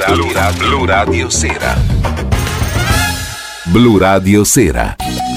Blu Radio Sera. Blu Radio Sera.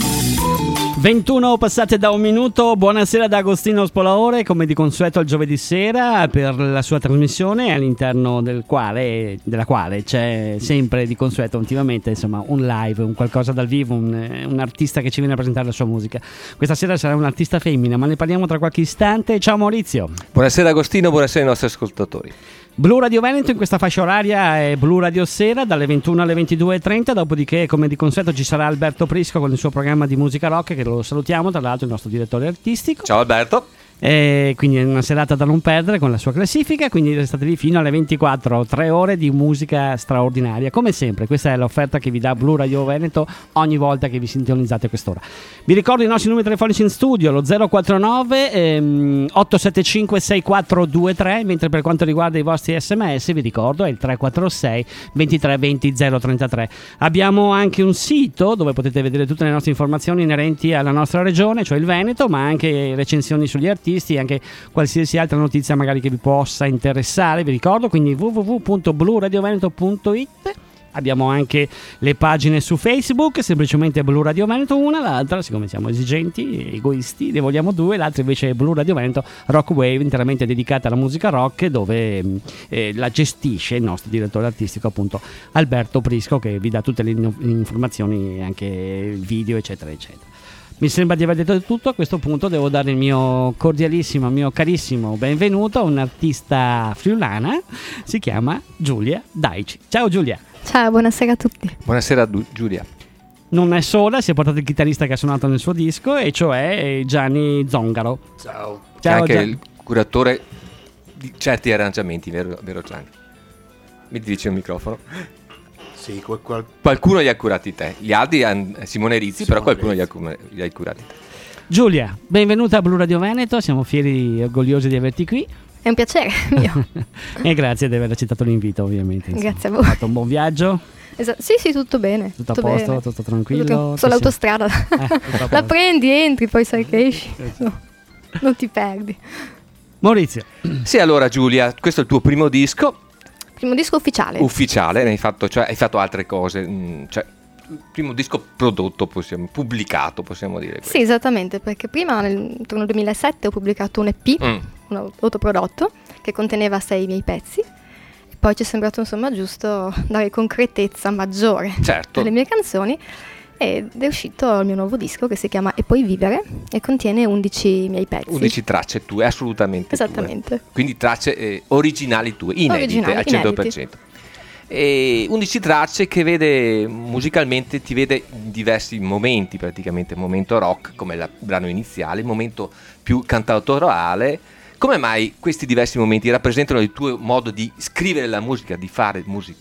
21 passate da un minuto. Buonasera da Agostino Spolaore, come di consueto il giovedì sera, per la sua trasmissione, all'interno della quale c'è sempre di consueto ultimamente, insomma, un live, un qualcosa dal vivo, un artista che ci viene a presentare la sua musica. Questa sera sarà un'artista femmina, ma ne parliamo tra qualche istante. Ciao Maurizio. Buonasera Agostino, buonasera ai nostri ascoltatori. Blu Radio Veneto in questa fascia oraria è Blu Radio Sera dalle 21 alle 22.30, dopodiché come di consueto ci sarà Alberto Prisco con il suo programma di musica rock, che lo salutiamo, tra l'altro il nostro direttore artistico. Ciao Alberto. Quindi è una serata da non perdere con la sua classifica, quindi restate lì fino alle 24, 3 ore di musica straordinaria come sempre. Questa è l'offerta che vi dà Blu Radio Veneto ogni volta che vi sintonizzate a quest'ora. Vi ricordo i nostri numeri telefonici in studio, lo 049 875 6423, mentre per quanto riguarda i vostri sms vi ricordo è il 346 23 20 033. Abbiamo anche un sito dove potete vedere tutte le nostre informazioni inerenti alla nostra regione, cioè il Veneto, ma anche recensioni sugli artisti e anche qualsiasi altra notizia magari che vi possa interessare, vi ricordo, quindi www.bluradioveneto.it. Abbiamo anche le pagine su Facebook, semplicemente Blu Radio Veneto una, l'altra, siccome siamo esigenti, egoisti, ne vogliamo due, l'altra invece è Blu Radio Veneto Rock Wave, interamente dedicata alla musica rock, dove la gestisce il nostro direttore artistico, appunto Alberto Prisco, che vi dà tutte le informazioni, anche il video, eccetera, eccetera. Mi sembra di aver detto tutto. A questo punto devo dare il mio cordialissimo, mio carissimo benvenuto a un'artista friulana, si chiama Giulia Daici. Ciao Giulia. Ciao, buonasera a tutti. Buonasera Giulia. Non è sola, si è portato il chitarrista che ha suonato nel suo disco, e cioè Gianni Zongaro. Ciao. Ciao, anche Gianni. il curatore di certi arrangiamenti, vero Gianni? Mi dice il microfono. Sì, Qualcuno li ha curati te, gli altri Simone Rizzi, però qualcuno li ha curati te. Giulia, benvenuta a Blu Radio Veneto, siamo fieri e orgogliosi di averti qui. È un piacere mio. E grazie di aver accettato l'invito, ovviamente. Insomma. Grazie a voi. Hai fatto un buon viaggio? Sì, tutto bene. Tutto a posto, bene. tutto tranquillo? Sull'autostrada. La prendi, entri, poi sai che esci. No, non ti perdi. Maurizio. Sì, allora Giulia, questo è il tuo primo disco. Primo disco ufficiale. Hai fatto altre cose, cioè il primo disco prodotto, pubblicato, possiamo dire questo. Sì, esattamente, perché prima intorno al 2007 ho pubblicato un EP, un autoprodotto, che conteneva 6 miei pezzi, e poi ci è sembrato insomma giusto dare concretezza maggiore alle mie canzoni, ed è uscito il mio nuovo disco che si chiama E poi vivere e contiene 11 miei pezzi. 11 tracce tue, assolutamente esattamente tue. Quindi tracce originali tue, inedite al 100%. E 11 tracce che vede musicalmente, ti vede in diversi momenti, praticamente momento rock come il brano iniziale, il momento più cantautorale. Come mai questi diversi momenti rappresentano il tuo modo di scrivere la musica, di fare musica?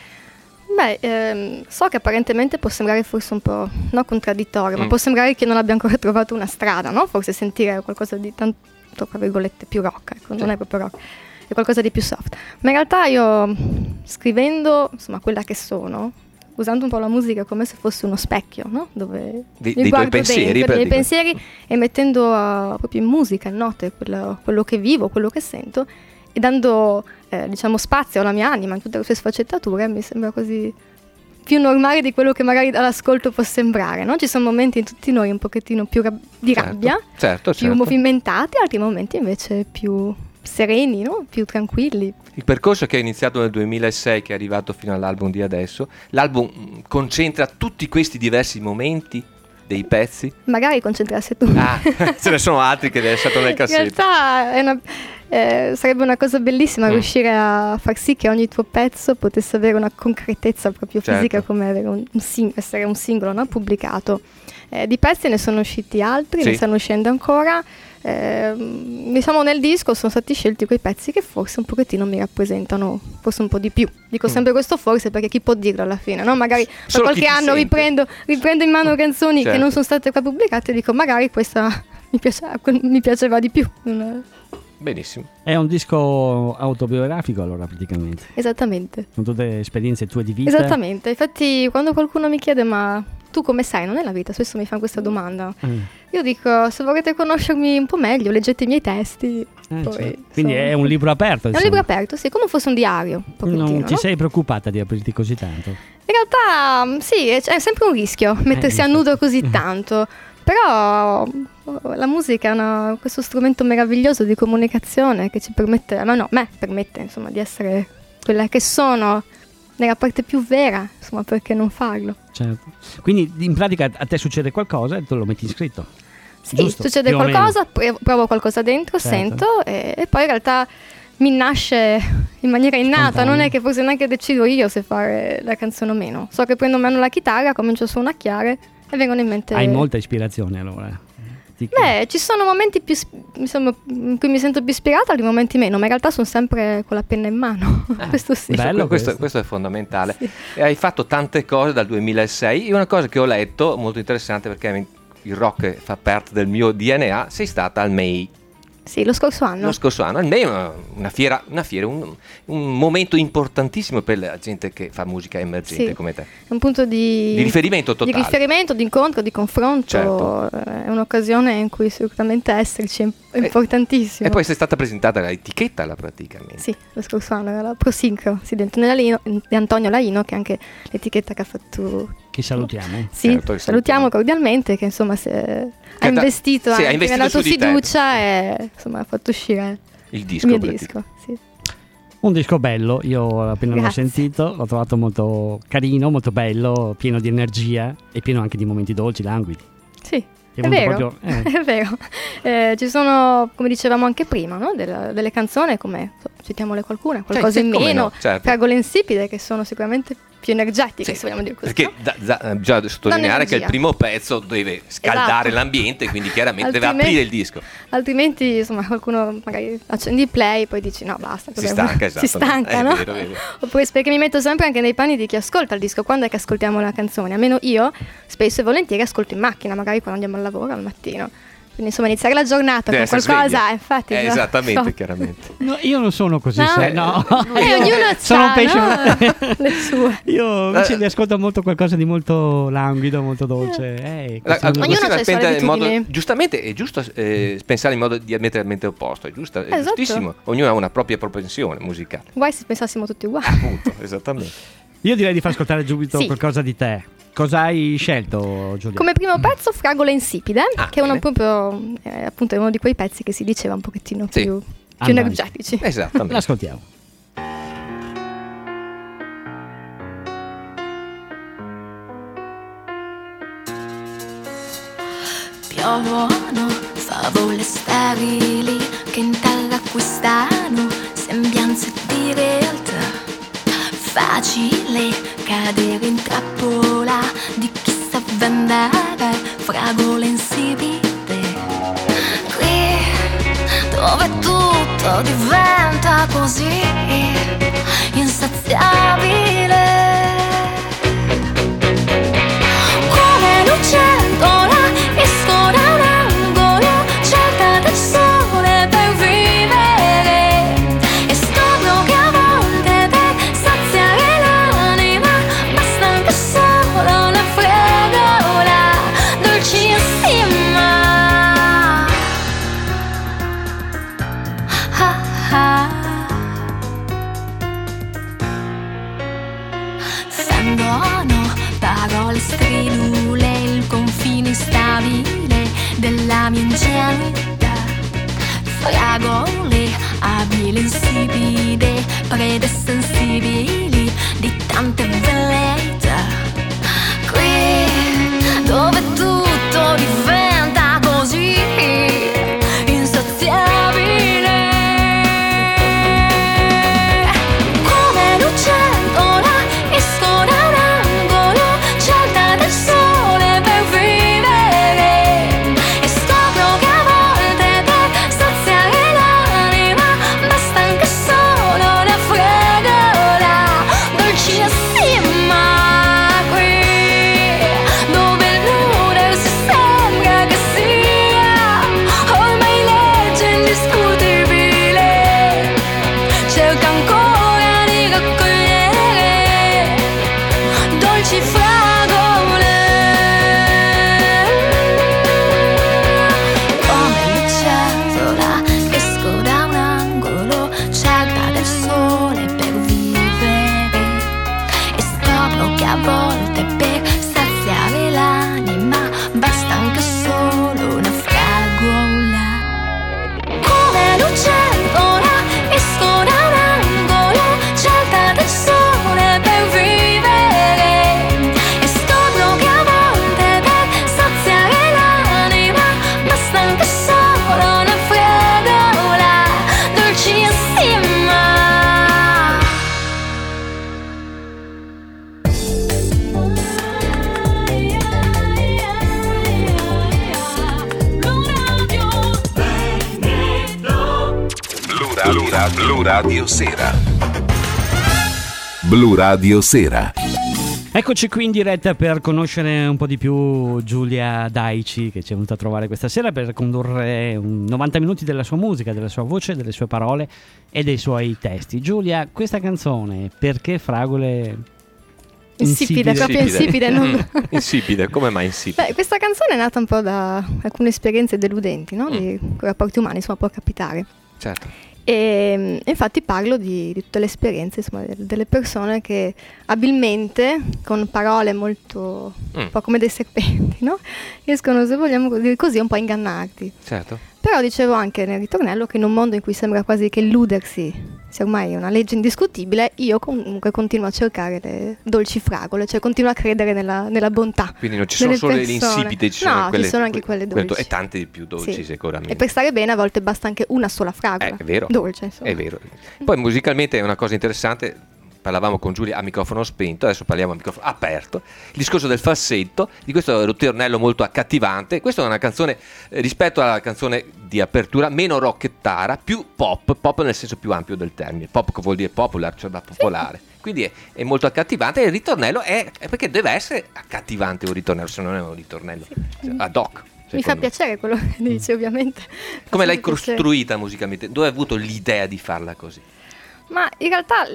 So che apparentemente può sembrare forse un po' contraddittorio, ma può sembrare che non abbia ancora trovato una strada, no? Forse sentire qualcosa di tanto, tra virgolette, più rock, ecco, non è proprio rock, è qualcosa di più soft. Ma in realtà io, scrivendo, insomma, quella che sono, usando un po' la musica come se fosse uno specchio, no? Dove mi guardo dentro dei miei pensieri e mettendo proprio in musica, in note, quello che vivo, quello che sento, e dando spazio alla mia anima in tutte le sue sfaccettature, mi sembra così più normale di quello che magari dall'ascolto può sembrare, no? Ci sono momenti in tutti noi un pochettino più di rabbia, più movimentati, altri momenti invece più sereni, no? Più tranquilli. Il percorso che è iniziato nel 2006, che è arrivato fino all'album di adesso, l'album concentra tutti questi diversi momenti dei pezzi? Magari concentrarsi tu. Ce ne sono altri che è stato nel cassetto. In realtà sarebbe una cosa bellissima riuscire a far sì che ogni tuo pezzo potesse avere una concretezza proprio fisica, come avere essere un singolo, no? Pubblicato. Di pezzi ne sono usciti altri, ne stanno uscendo ancora. Diciamo nel disco sono stati scelti quei pezzi che forse un pochettino mi rappresentano, forse un po' di più. Dico sempre questo forse perché chi può dirlo alla fine, no? Magari per qualche anno riprendo in mano canzoni che non sono state qua pubblicate e dico magari questa mi piaceva di più. Benissimo. È un disco autobiografico allora praticamente. Esattamente. Con tutte le esperienze tue di vita. Esattamente. Infatti quando qualcuno mi chiede ma tu come sei, non è la vita, spesso mi fanno questa domanda. Io dico, se volete conoscermi un po' meglio, leggete i miei testi Certo. Quindi è un libro aperto. È un libro aperto, sì, come fosse un diario. Non ti sei preoccupata di aprirti così tanto? In realtà sì, è sempre un rischio mettersi a nudo così tanto, però la musica è questo strumento meraviglioso di comunicazione che ci permette, me permette insomma di essere quella che sono nella parte più vera, insomma, perché non farlo? Certo. Quindi in pratica a te succede qualcosa e tu lo metti in scritto. Sì, giusto? Succede qualcosa, provo qualcosa dentro, certo. Sento e poi in realtà mi nasce in maniera innata, spontaneo. non è che forse neanche decido io se fare la canzone o meno. So che prendo in mano la chitarra, comincio a suonacchiare e vengono in mente... Hai molta ispirazione allora? Beh, ci sono momenti in cui mi sento più ispirata, altri momenti meno, ma in realtà sono sempre con la penna in mano. Questo sì. Bello, questo è fondamentale. Sì. E hai fatto tante cose dal 2006 e una cosa che ho letto molto interessante, perché il rock fa parte del mio DNA, sei stata al MEI. Sì, lo scorso anno. Il MEI è una fiera, un momento importantissimo per la gente che fa musica emergente, sì, come te. È un punto di riferimento totale. Di riferimento, di incontro, di confronto. Certo. È un'occasione in cui sicuramente esserci è importantissimo. E poi sei stata presentata all'etichetta praticamente. Sì, lo scorso anno era la ProSynchro, sì, di Antonio Laino, che è anche l'etichetta che ha fatto... Che salutiamo. Sì, certo, salutiamo cordialmente, che insomma ha investito anche nella tua fiducia e insomma ha fatto uscire il mio disco. Sì. Un disco bello, io appena l'ho sentito l'ho trovato molto carino, molto bello, pieno di energia e pieno anche di momenti dolci, languidi. Sì, è vero, è vero. Ci sono, come dicevamo anche prima, no? delle canzoni come, citiamole qualcuna, qualcosa in meno, no, certo. Fragole insipide, che sono sicuramente più energetiche, se vogliamo dire così. Perché bisogna sottolineare che il primo pezzo deve scaldare l'ambiente, quindi chiaramente deve aprire il disco. Altrimenti, insomma, qualcuno magari accende il play, poi dici no, basta. Si stanca, no? Vero. Oppure perché mi metto sempre anche nei panni di chi ascolta il disco. Quando è che ascoltiamo la canzone? Almeno io spesso e volentieri ascolto in macchina, magari quando andiamo al lavoro al mattino. Quindi insomma iniziare la giornata con qualcosa, infatti. Esattamente, chiaramente. No, io non sono così, no. Ognuno sono un pesce. Le sue. Io invece mi ascolto molto qualcosa di molto languido, molto dolce. Ognuno ha le sue abitudini. Giustamente è giusto pensare in modo diametralmente opposto, è giustissimo. Ognuno ha una propria propensione musicale. Guai se pensassimo tutti uguali. Appunto, esattamente. Io direi di far ascoltare subito qualcosa di te. Cosa hai scelto, Giulia? Come primo pezzo Fragole insipide, che è proprio appunto è uno di quei pezzi che si diceva un pochettino più energetici. Esattamente. L'ascoltiamo. Piovono favole sterili che in terra acquistano sembianze di realtà. Facile cadere in trappola di chi sa vendere fragole insipide. Qui dove tutto diventa così insaziabile, come lucertola esco da un angolo, cerca del sole per vivere, e scopro che a volte per saziare l'anima basta anche solo una fragola dolcissima. Fendono parole stridule, il confine instabile della mia ingenuità. Fragole abili insipide, prede sensibili di tante velleità. Qui dove tutto diventa così insaziabile, come lucertola esco da un angolo, cerca del sole per vivere, e scopro che a volte per saziare l'anima basta anche solo una fragola dolcissima. Blu Radio Sera. Blu Radio Sera. Eccoci qui in diretta per conoscere un po' di più Giulia Daici, che ci è venuta a trovare questa sera per condurre 90 minuti della sua musica, della sua voce, delle sue parole e dei suoi testi. Giulia, questa canzone, perché fragole insipide? Proprio insipide. Non... insipide, come mai insipide? Beh, questa canzone è nata un po' da alcune esperienze deludenti, no? Di rapporti umani, insomma, può capitare. Certo. E infatti parlo di tutte le esperienze, insomma, delle persone che abilmente, con parole molto un po' come dei serpenti, no? Riescono, se vogliamo dire così, un po' a ingannarti. Certo. Però dicevo anche nel ritornello che in un mondo in cui sembra quasi che illudersi sia ormai una legge indiscutibile, io comunque continuo a cercare le dolci fragole, cioè continuo a credere nella bontà. Quindi non ci sono solo le insipide, ci sono, ci sono anche quelle dolci. E tante di più dolci, sì, sicuramente. E per stare bene a volte basta anche una sola fragola. È vero. Dolce, insomma. È vero. Poi musicalmente è una cosa interessante. Parlavamo con Giulia a microfono spento, adesso parliamo a microfono aperto. Il discorso del falsetto, di questo ritornello molto accattivante. Questa è una canzone, rispetto alla canzone di apertura, meno rockettara, più pop nel senso più ampio del termine. Pop che vuol dire popular, cioè popolare. Quindi è molto accattivante, e il ritornello è perché deve essere accattivante un ritornello, se non è un ritornello ad hoc. Mi fa piacere quello che dici, ovviamente. Come l'hai costruita musicalmente? Dove hai avuto l'idea di farla così? Ma in realtà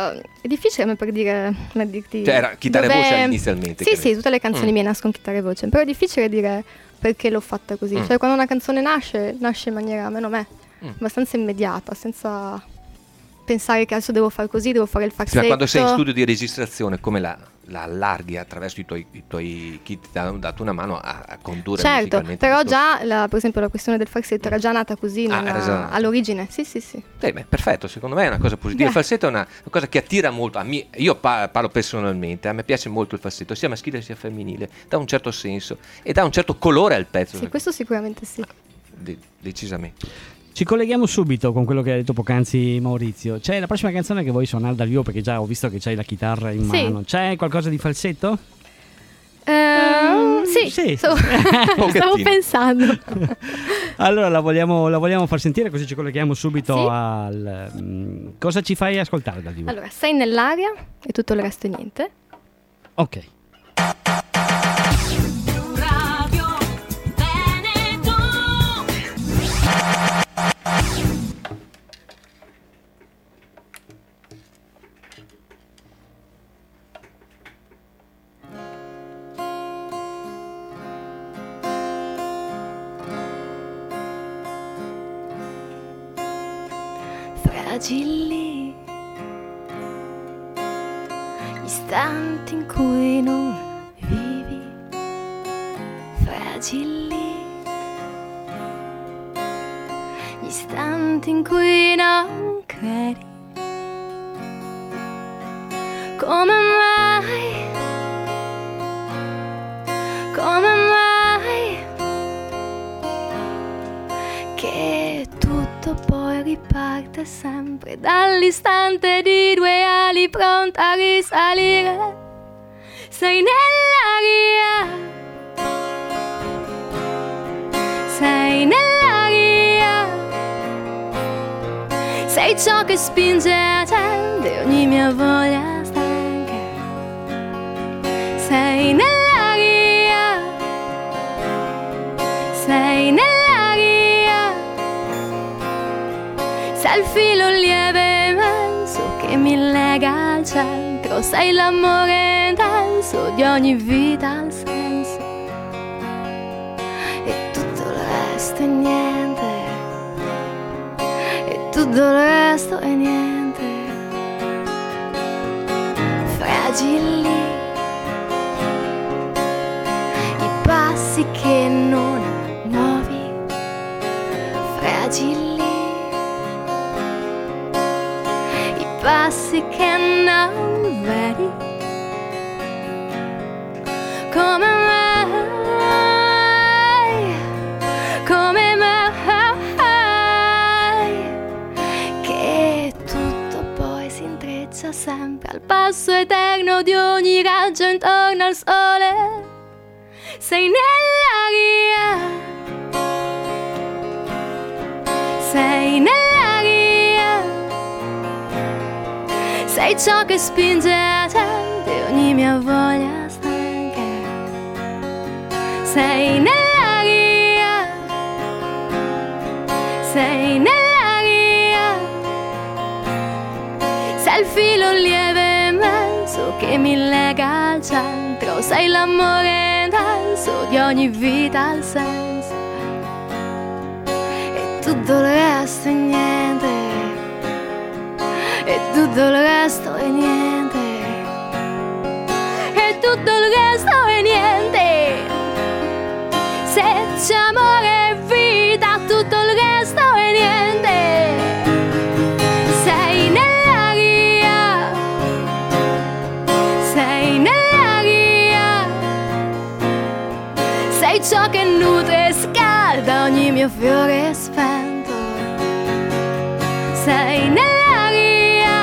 è difficile per dire, come dirti, cioè era chitarra e voce inizialmente? Sì, tutte le canzoni mie nascono chitarra e voce, però è difficile dire perché l'ho fatta così. Cioè quando una canzone nasce in maniera, almeno me, abbastanza immediata, senza pensare che adesso devo fare così, devo fare il falsetto. Sì, ma quando sei in studio di registrazione, come la allarghi attraverso i tuoi kit, ti hanno dato una mano a condurre musicalmente? Certo, però già per esempio la questione del falsetto era già nata così all'origine. Sì. Beh, perfetto, secondo me è una cosa positiva. Il falsetto è una cosa che attira molto a me. Io parlo personalmente, a me piace molto il falsetto, sia maschile sia femminile, dà un certo senso e dà un certo colore al pezzo. Sì, questo sicuramente sì. Decisamente. Ci colleghiamo subito con quello che ha detto poc'anzi Maurizio. C'è la prossima canzone che vuoi suonare dal vivo, perché già ho visto che c'hai la chitarra in mano. C'è qualcosa di falsetto? Sì. Stavo pensando. Allora la vogliamo far sentire, così ci colleghiamo subito al... Cosa ci fai ascoltare dal vivo? Allora, Sei nell'aria e tutto il resto è niente. Ok. Fragili gli istanti in cui non vivi, fragili gli istanti in cui non credi. Come mai che tutto poi riparte sempre dall'istante di due ali pronta a risalire. Sei nell'aria, sei nell'aria, sei ciò che spinge a accendere ogni mia voglia stanca. Sei nell'aria, sei nell'aria, sei il filo lieve e manso che mi lega al centro, sei l'amore intenso di ogni vita, il senso, e tutto il resto è niente, e tutto il resto è niente. Fragili i passi che non muovi, fragili i passi che non vedi. Come mai che tutto poi si intreccia sempre al passo eterno di ogni raggio intorno al sole. Sei nell'aria, sei nell'aria, sei ciò che spinge a gente ogni mia voglia stanca. Sei nell'aria, sei nell'aria, sei il filo lieve immenso che mi lega al centro, sei l'amore intenso di ogni vita, il senso, e tutto il resto è niente, e tutto il resto è niente, e tutto il resto è niente. Se c'è amore e vita, tutto il resto è niente. Sei nell'aria, sei nell'aria, sei ciò che nutre e scalda ogni mio fiore spento. Sei nell'aria,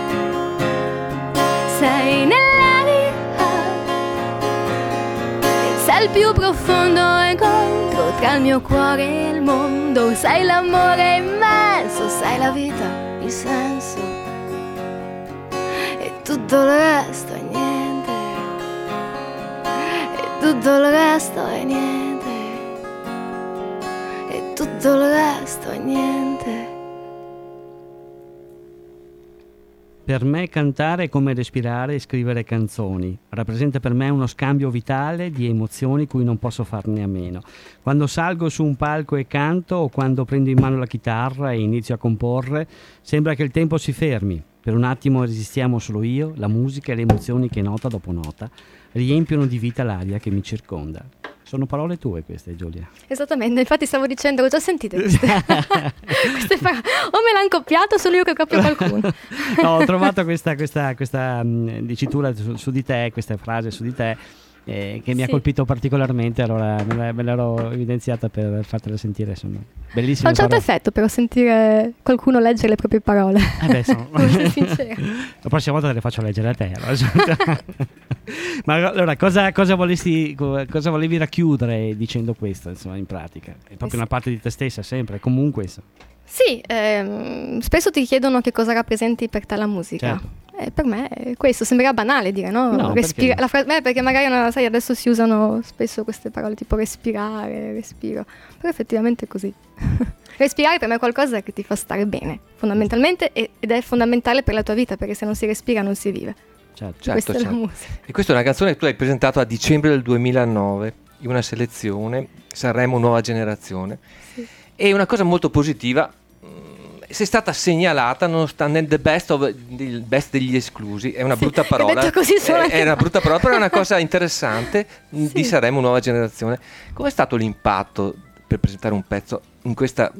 sei nell'aria, sei il più profondo incontro tra il mio cuore e il mondo, sei l'amore immenso, sei la vita, il senso, e tutto il resto è niente, e tutto il resto è niente, e tutto il resto è niente. Per me cantare è come respirare e scrivere canzoni. Rappresenta per me uno scambio vitale di emozioni cui non posso farne a meno. Quando salgo su un palco e canto, o quando prendo in mano la chitarra e inizio a comporre, sembra che il tempo si fermi. Per un attimo resistiamo solo io, la musica e le emozioni che nota dopo nota riempiono di vita l'aria che mi circonda. Sono parole tue queste, Giulia. Esattamente, infatti stavo dicendo, ho già sentito queste parole. O me l'hanno copiato, solo io che copio qualcuno. No, ho trovato questa dicitura su di te, questa frase su di te, che mi ha colpito particolarmente, allora me l'ero evidenziata per fartela sentire, insomma. Bellissimo. Fa un certo effetto però sentire qualcuno leggere le proprie parole. Sincera. La prossima volta te le faccio leggere a te. Allora. Ma allora cosa volevi racchiudere dicendo questo, insomma, in pratica? È proprio una parte di te stessa sempre, comunque. Sì, spesso ti chiedono che cosa rappresenti per te la musica. Certo. Per me questo sembra banale dire, no? Perché magari sai, adesso si usano spesso queste parole tipo respirare, respiro, però effettivamente è così. Respirare per me è qualcosa che ti fa stare bene, fondamentalmente, ed è fondamentale per la tua vita, perché se non si respira non si vive. Certo. Questa è la musica. E questa è una canzone che tu hai presentato a dicembre del 2009 in una selezione Sanremo Nuova Generazione. Sì. E una cosa molto positiva, sei stata segnalata nel best degli esclusi. È una brutta parola, è una brutta parola, però è una cosa interessante. Sì. Di Sanremo Nuova Generazione. Com'è stato l'impatto per presentare un pezzo in questa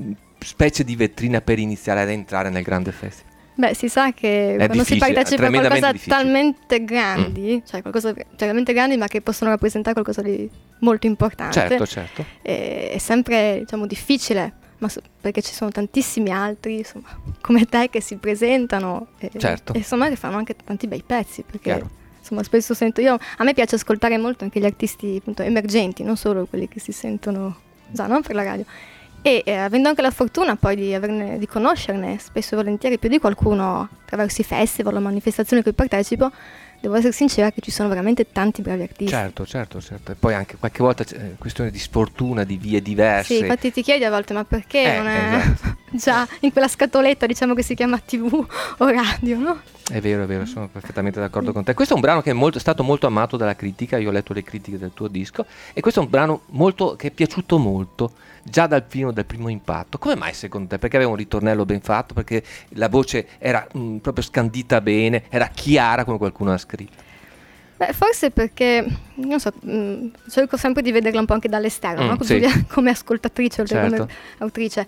specie di vetrina per iniziare ad entrare nel grande festival? Beh, si sa che quando si partecipa a qualcosa talmente grandi, cioè qualcosa talmente grandi, ma che possono rappresentare qualcosa di molto importante. Certo. È sempre, diciamo, difficile, ma perché ci sono tantissimi altri, insomma, come te, che si presentano e insomma che fanno anche tanti bei pezzi, perché insomma spesso sento a me piace ascoltare molto anche gli artisti, appunto, emergenti, non solo quelli che si sentono già, no, per la radio. E avendo anche la fortuna poi di conoscerne spesso e volentieri più di qualcuno attraverso i festival o manifestazioni a cui partecipo, devo essere sincera che ci sono veramente tanti bravi artisti. Certo. E poi anche qualche volta è questione di sfortuna, di vie diverse. Sì, infatti ti chiedi a volte, ma perché non è già in quella scatoletta, diciamo, che si chiama TV o radio, no? È vero, sono perfettamente d'accordo con te. Questo è un brano che è stato molto amato dalla critica, io ho letto le critiche del tuo disco, e questo è un brano che è piaciuto molto, già dal primo impatto. Come mai secondo te? Perché aveva un ritornello ben fatto, perché la voce era proprio scandita bene, era chiara come qualcuno ha scritto? Beh, forse perché, non so, cerco sempre di vederla un po' anche dall'esterno, no? Sì. Come ascoltatrice, come autrice.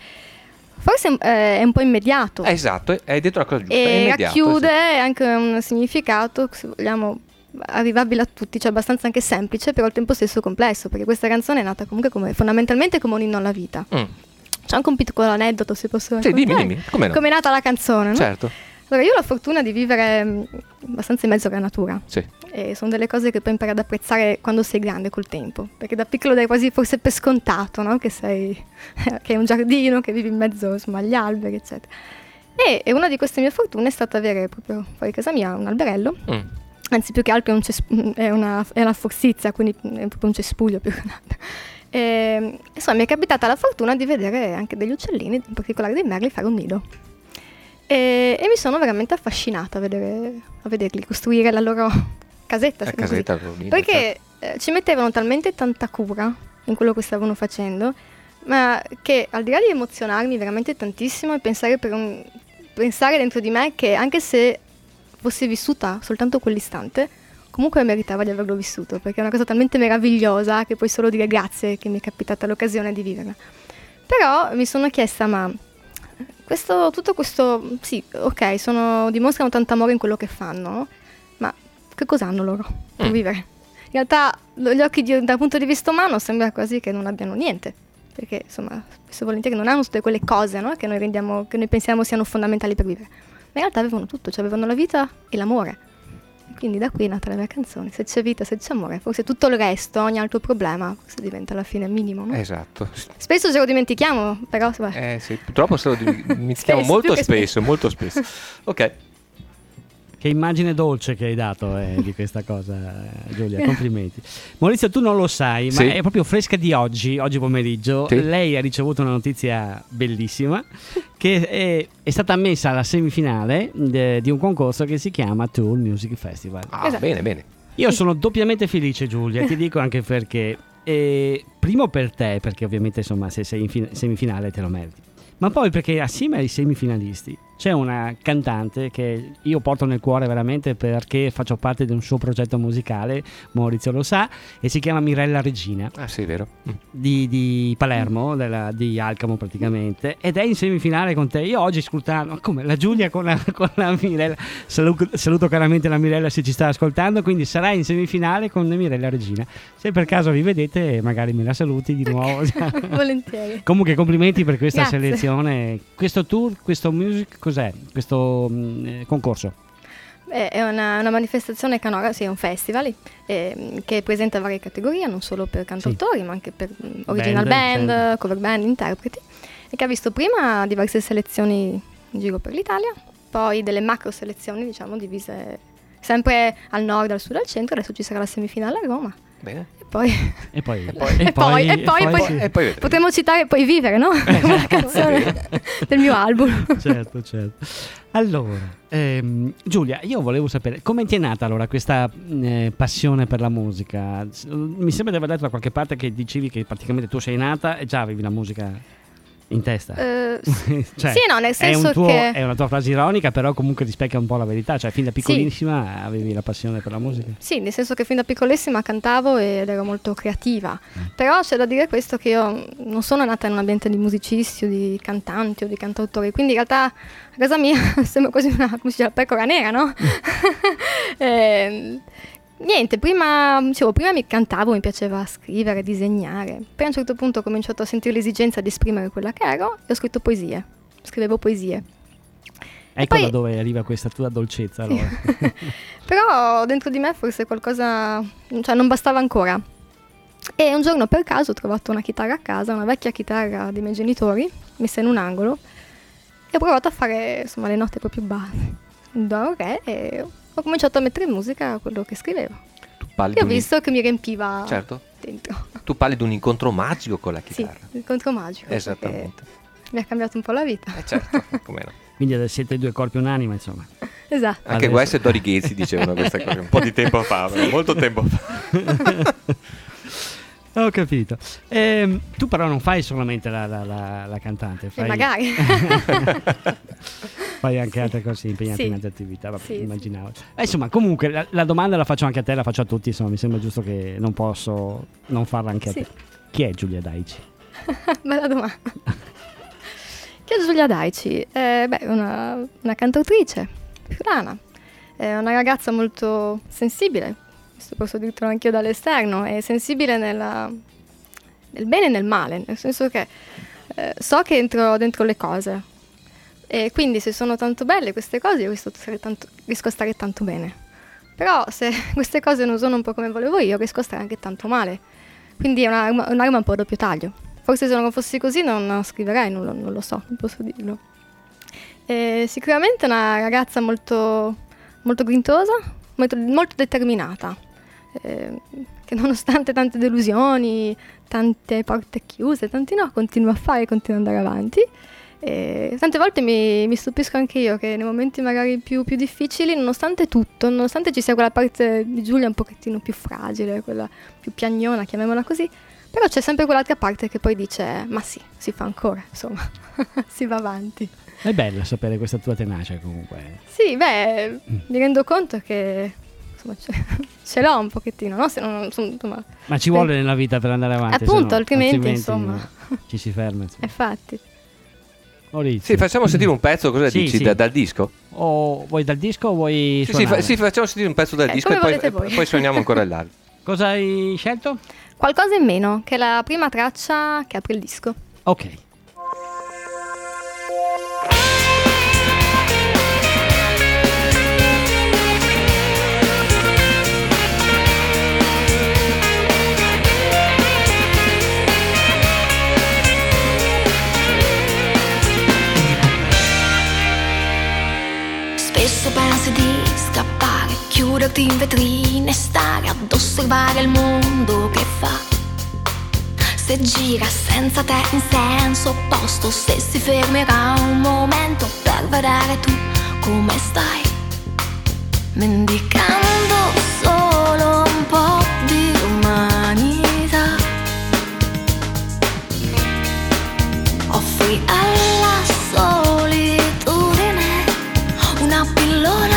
Forse è un po' immediato. Esatto, hai detto la cosa giusta. E racchiude anche un significato, se vogliamo, arrivabile a tutti, cioè abbastanza anche semplice, però al tempo stesso complesso, perché questa canzone è nata comunque fondamentalmente come un inno alla vita. C'è anche un piccolo aneddoto, se posso raccontare. Sì, dimmi. Come no? Come è nata la canzone, no? Certo. Allora, io ho la fortuna di vivere abbastanza in mezzo alla natura. Sì. E sono delle cose che poi impari ad apprezzare quando sei grande col tempo, perché da piccolo dai quasi forse per scontato, no? Che è un giardino, che vivi in mezzo, insomma, agli alberi, eccetera. E una di queste mie fortune è stata avere proprio fuori casa mia un alberello, anzi più che altro è una fossizia, quindi è proprio un cespuglio più che un albero. E, insomma, mi è capitata la fortuna di vedere anche degli uccellini, in particolare dei merli, fare un nido. E mi sono veramente affascinata a vederli costruire la loro casetta. Perché ci mettevano talmente tanta cura in quello che stavano facendo, ma che al di là di emozionarmi veramente tantissimo e pensare dentro di me che anche se fossi vissuta soltanto quell'istante, comunque meritava di averlo vissuto, perché è una cosa talmente meravigliosa che puoi solo dire grazie che mi è capitata l'occasione di viverla. Però mi sono chiesta, ma tutto questo, sì, ok, dimostrano tanto amore in quello che fanno, no? Ma che cosa hanno loro per vivere? In realtà, gli occhi dal punto di vista umano sembra quasi che non abbiano niente, perché insomma, spesso e volentieri non hanno tutte quelle cose, no? che noi pensiamo siano fondamentali per vivere. Ma in realtà avevano tutto, cioè avevano la vita e l'amore. Quindi da qui è nata la mia canzone. Se c'è vita, se c'è amore, forse tutto il resto, ogni altro problema, forse diventa alla fine minimo, no? Esatto. Spesso ce lo dimentichiamo, però... sì, purtroppo se lo dimentichiamo molto spesso. Ok. Che immagine dolce che hai dato di questa cosa, Giulia, complimenti. Maurizio, tu non lo sai, ma è proprio fresca di oggi pomeriggio. Sì. Lei ha ricevuto una notizia bellissima, che è stata ammessa alla semifinale di un concorso che si chiama Tool Music Festival. Esatto. Bene. Io sono doppiamente felice, Giulia, ti dico anche perché. Primo per te, perché ovviamente insomma se sei in semifinale te lo meriti. Ma poi perché assieme ai semifinalisti c'è una cantante che io porto nel cuore veramente, perché faccio parte di un suo progetto musicale, Maurizio lo sa, e si chiama Mirella Regina. Ah sì, vero. Di Palermo, di Alcamo praticamente, ed è in semifinale con te. Io oggi ascoltando come la Giulia con la Mirella, saluto caramente la Mirella se ci sta ascoltando, quindi sarà in semifinale con Mirella Regina. Se per caso vi vedete magari me la saluti di nuovo. Volentieri. Comunque complimenti per questa Grazie. selezione, questo tour, questo music, cos'è? Questo concorso? È una manifestazione canora, sì, è un festival che presenta varie categorie, non solo per cantautori, ma anche per original band, cover band, interpreti, e che ha visto prima diverse selezioni in giro per l'Italia, poi delle macro selezioni, diciamo, divise sempre al nord, al sud, al centro. Adesso ci sarà la semifinale a Roma. Bene. E poi potremmo citare Puoi vivere, no? Una canzone del mio album. Certo. Allora, Giulia, io volevo sapere come ti è nata allora questa passione per la musica. Mi sembra di aver letto da qualche parte che dicevi che praticamente tu sei nata e già avevi la musica in testa. Sì, no, nel senso è una tua frase ironica, però comunque rispecchia un po' la verità, cioè fin da piccolissima avevi la passione per la musica. Sì, nel senso che fin da piccolissima cantavo ed ero molto creativa. Però c'è da dire questo, che io non sono nata in un ambiente di musicisti o di cantanti o di cantautori, quindi in realtà a casa mia sembra quasi una pecora nera, no? Niente, prima mi cantavo, mi piaceva scrivere, disegnare. Poi a un certo punto ho cominciato a sentire l'esigenza di esprimere quella che ero e ho scritto poesie. Scrivevo poesie. Ecco da dove arriva questa tua dolcezza, allora. Però dentro di me forse qualcosa, cioè non bastava ancora. E un giorno per caso ho trovato una chitarra a casa, una vecchia chitarra dei miei genitori, messa in un angolo, e ho provato a fare insomma le note proprio base. Do, re, e ho cominciato a mettere in musica quello che scrivevo. E ho visto che mi riempiva dentro. Tu parli di un incontro magico con la chitarra. Sì, l'incontro magico. Esattamente. Mi ha cambiato un po' la vita. Certo, come no. Quindi siete due corpi un'anima, insomma. Esatto. Anche Wes e Dori Ghezzi dicevano questa cosa un po' di tempo fa, molto tempo fa. Ho capito. Tu però non fai solamente la cantante, fai... magari. Fai anche altre cose impegnate in altre attività, immaginavo. Insomma, comunque la domanda la faccio anche a te, la faccio a tutti, insomma, mi sembra giusto che non posso non farla anche a te. Chi è Giulia Daici? Bella domanda. Chi è Giulia Daici? Una cantautrice friulana, è una ragazza molto sensibile. Questo posso dirtelo anch'io dall'esterno, è sensibile nel bene e nel male, nel senso che so che entro dentro le cose, e quindi se sono tanto belle queste cose io riesco a stare tanto bene, però se queste cose non sono un po' come volevo io riesco a stare anche tanto male, quindi è un'arma un po' a doppio taglio. Forse se non fossi così non scriverei, non lo so, non posso dirlo. Sicuramente una ragazza molto, molto grintosa, molto, molto determinata, che nonostante tante delusioni, tante porte chiuse, tanti no, continua a fare, continua ad andare avanti. Tante volte mi stupisco anche io che nei momenti magari più difficili, nonostante tutto, nonostante ci sia quella parte di Giulia un pochettino più fragile, quella più piagnona, chiamiamola così, però c'è sempre quell'altra parte che poi dice ma sì, si fa ancora, insomma, si va avanti. È bello sapere questa tua tenacia comunque. Sì, beh, mi rendo conto che insomma ce l'ho un pochettino, no? Se non, insomma, ma ci vuole nella vita per andare avanti. Appunto, altrimenti insomma ci si ferma. Insomma. Infatti. Maurizio. Sì, facciamo sentire un pezzo, cosa dici? Sì. Dal disco? O vuoi dal disco o vuoi suonare? Sì, facciamo sentire un pezzo dal disco e poi suoniamo ancora il live. Cosa hai scelto? Qualcosa in meno, che è la prima traccia che apre il disco. Ok. Spesso pensi di scappare, chiuderti in vetrine e stare ad osservare il mondo che fa. Se gira senza te in senso opposto, se si fermerà un momento per vedere tu come stai, mendicando solo un po' di umanità. Offri alla solitudine una pillola,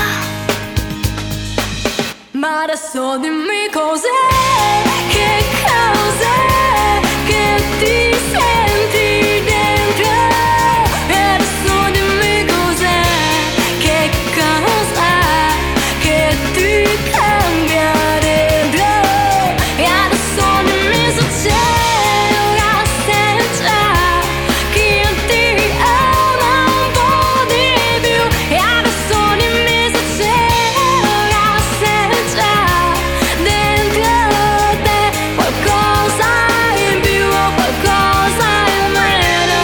ma adesso dimmi cos'è, che cos'è che ti senti dentro, e adesso dimmi cos'è, che cos'è che ti cambia dentro, e adesso dimmi se c'è una senza che ti ama un po' di più, e adesso dimmi se c'è una senza dentro te, qualcosa in più o qualcosa in meno,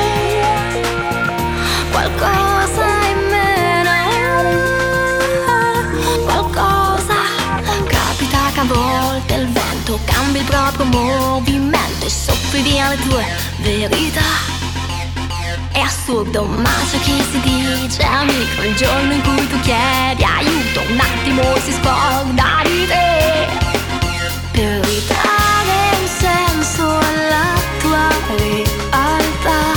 qualcosa in meno, qualcosa. Capita che a volte il vento cambi il proprio movimento e soffri via le tue verità. È assurdo, ma c'è chi si dice amico il giorno in cui tu chiedi aiuto, un attimo si scorda di te, per ridare un senso alla tua realtà.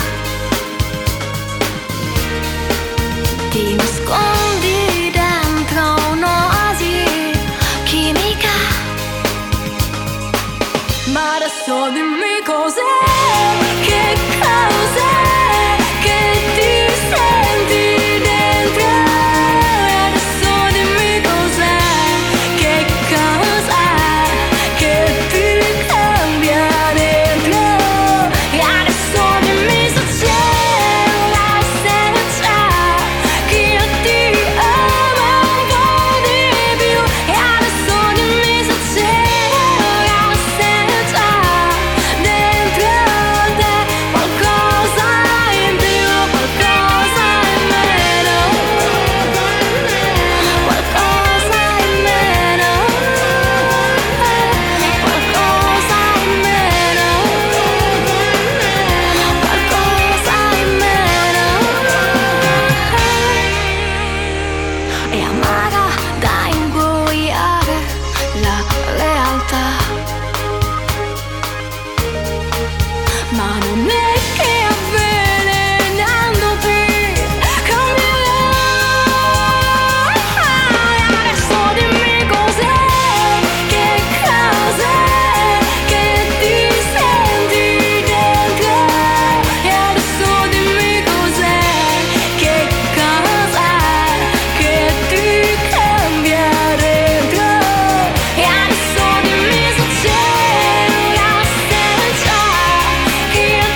Ti nascondi dentro un'oasi chimica, ma adesso dimmi cos'è, che cos'è che ti senti dentro, e adesso dimmi cos'è, che cos'è che ti cambia dentro, e adesso dimmi se c'è una senza che ti ama un po' di più, e adesso dimmi se c'è una senza dentro te, qualcosa in più, qualcosa in meno, qualcosa in meno, qualcosa in meno, qualcosa in meno, è amara da ingoiare la realtà, ma non è che avvelenandoti cambierai. Adesso dimmi cos'è, che cos'è che ti senti dentro, e adesso dimmi cos'è, che cos'è che ti cambia dentro, e adesso dimmi se c'è una senza che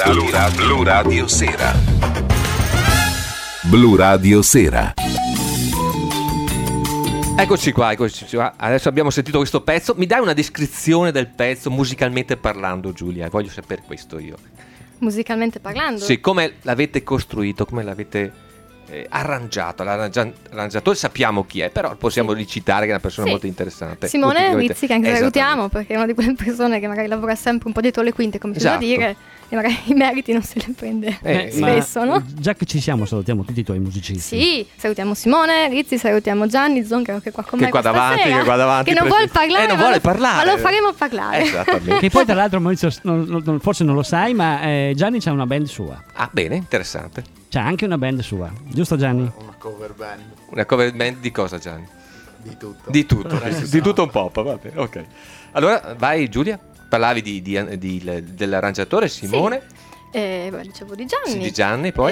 Blu Radio Sera. Blu Radio Sera. Eccoci qua. Adesso abbiamo sentito questo pezzo. Mi dai una descrizione del pezzo musicalmente parlando, Giulia? Voglio sapere questo io. Musicalmente parlando? Sì, come l'avete costruito, come l'avete arrangiato. L'arrangiatore sappiamo chi è, però possiamo ricitare che è una persona molto interessante. Simone Rizzi, che anche salutiamo, perché è una di quelle persone che magari lavora sempre un po' dietro le quinte, come si suol dire, e magari i meriti non se li prende spesso, no? Già che ci siamo, salutiamo tutti i tuoi musicisti. Sì, salutiamo Simone Rizzi, salutiamo Gianni Zongaro, che è qua con me questa sera, che non vuole parlare, non vuole parlare, ma lo faremo parlare. Esattamente. Che poi tra l'altro Maurizio forse non lo sai, ma Gianni c'ha una band sua. Ah, bene, interessante. C'è anche una band sua, giusto Gianni? Una cover band. Una cover band di cosa, Gianni? Di tutto. Di tutto un po', va bene, ok. Allora, vai Giulia, parlavi dell'arrangiatore Simone. Sì. Dicevo di Gianni. Sì, di Gianni, poi.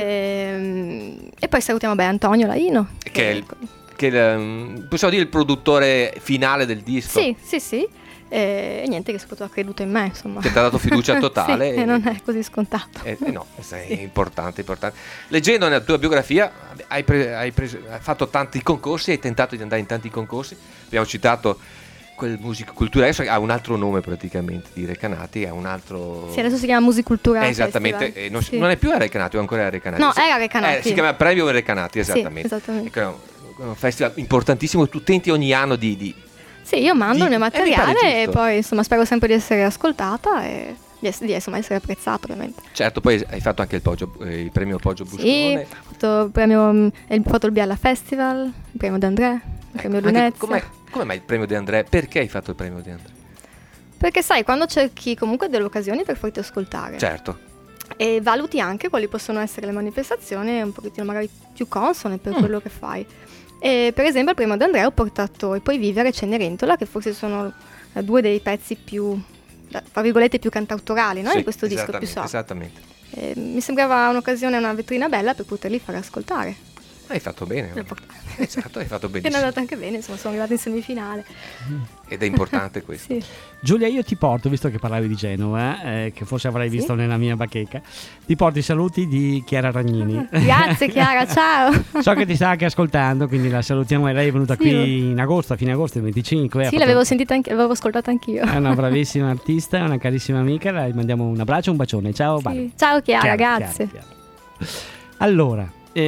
E poi salutiamo Antonio Laino. Che possiamo dire il produttore finale del disco. Sì. E niente, che soprattutto ha creduto in me, insomma. Che ti ha dato fiducia totale. Sì, e non è così scontato. No, è importante. Leggendo nella tua biografia hai fatto tanti concorsi, hai tentato di andare in tanti concorsi. Abbiamo citato quel Musicultura, adesso ha un altro nome praticamente di Recanati, ha un altro... Sì, adesso si chiama Musicultura. Esattamente, non è più a Recanati, o ancora a Recanati? No, era Recanati. Si chiama Premio Recanati, esattamente. Sì, esattamente. È un festival importantissimo, tu tenti ogni anno di... Sì, io mando il mio materiale e poi insomma spero sempre di essere ascoltata e di essere apprezzata, ovviamente. Certo, poi hai fatto anche il premio Poggio Buscone. Sì, ho fatto il Bialla Festival, il premio De André, il premio Lunezia. Come mai il premio De André? Perché hai fatto il premio De André? Perché sai, quando cerchi comunque delle occasioni per farti ascoltare. Certo. E valuti anche quali possono essere le manifestazioni un pochettino magari più consone per quello che fai. E per esempio al premio De André ho portato E Puoi Vivere, Cenerentola, che forse sono due dei pezzi più, tra virgolette, più cantautorali, no? Sì, in questo disco più soft. Esattamente. Mi sembrava un'occasione, una vetrina bella per poterli fare ascoltare. Hai fatto bene. Esatto, hai fatto benissimo. È andata anche bene, insomma, sono arrivata in semifinale. Ed è importante questo. Sì. Giulia, io ti porto, visto che parlavi di Genova, che forse avrai visto nella mia bacheca, ti porto i saluti di Chiara Ragnini. Grazie Chiara, ciao. So che ti sta anche ascoltando, quindi la salutiamo. E lei è venuta qui in agosto, a fine agosto, il 25. Sì, l'avevo sentita l'avevo ascoltata anch'io. È una bravissima artista, una carissima amica. Le mandiamo un abbraccio e un bacione. Ciao, sì. Ciao Chiara, grazie. Chiara. Allora,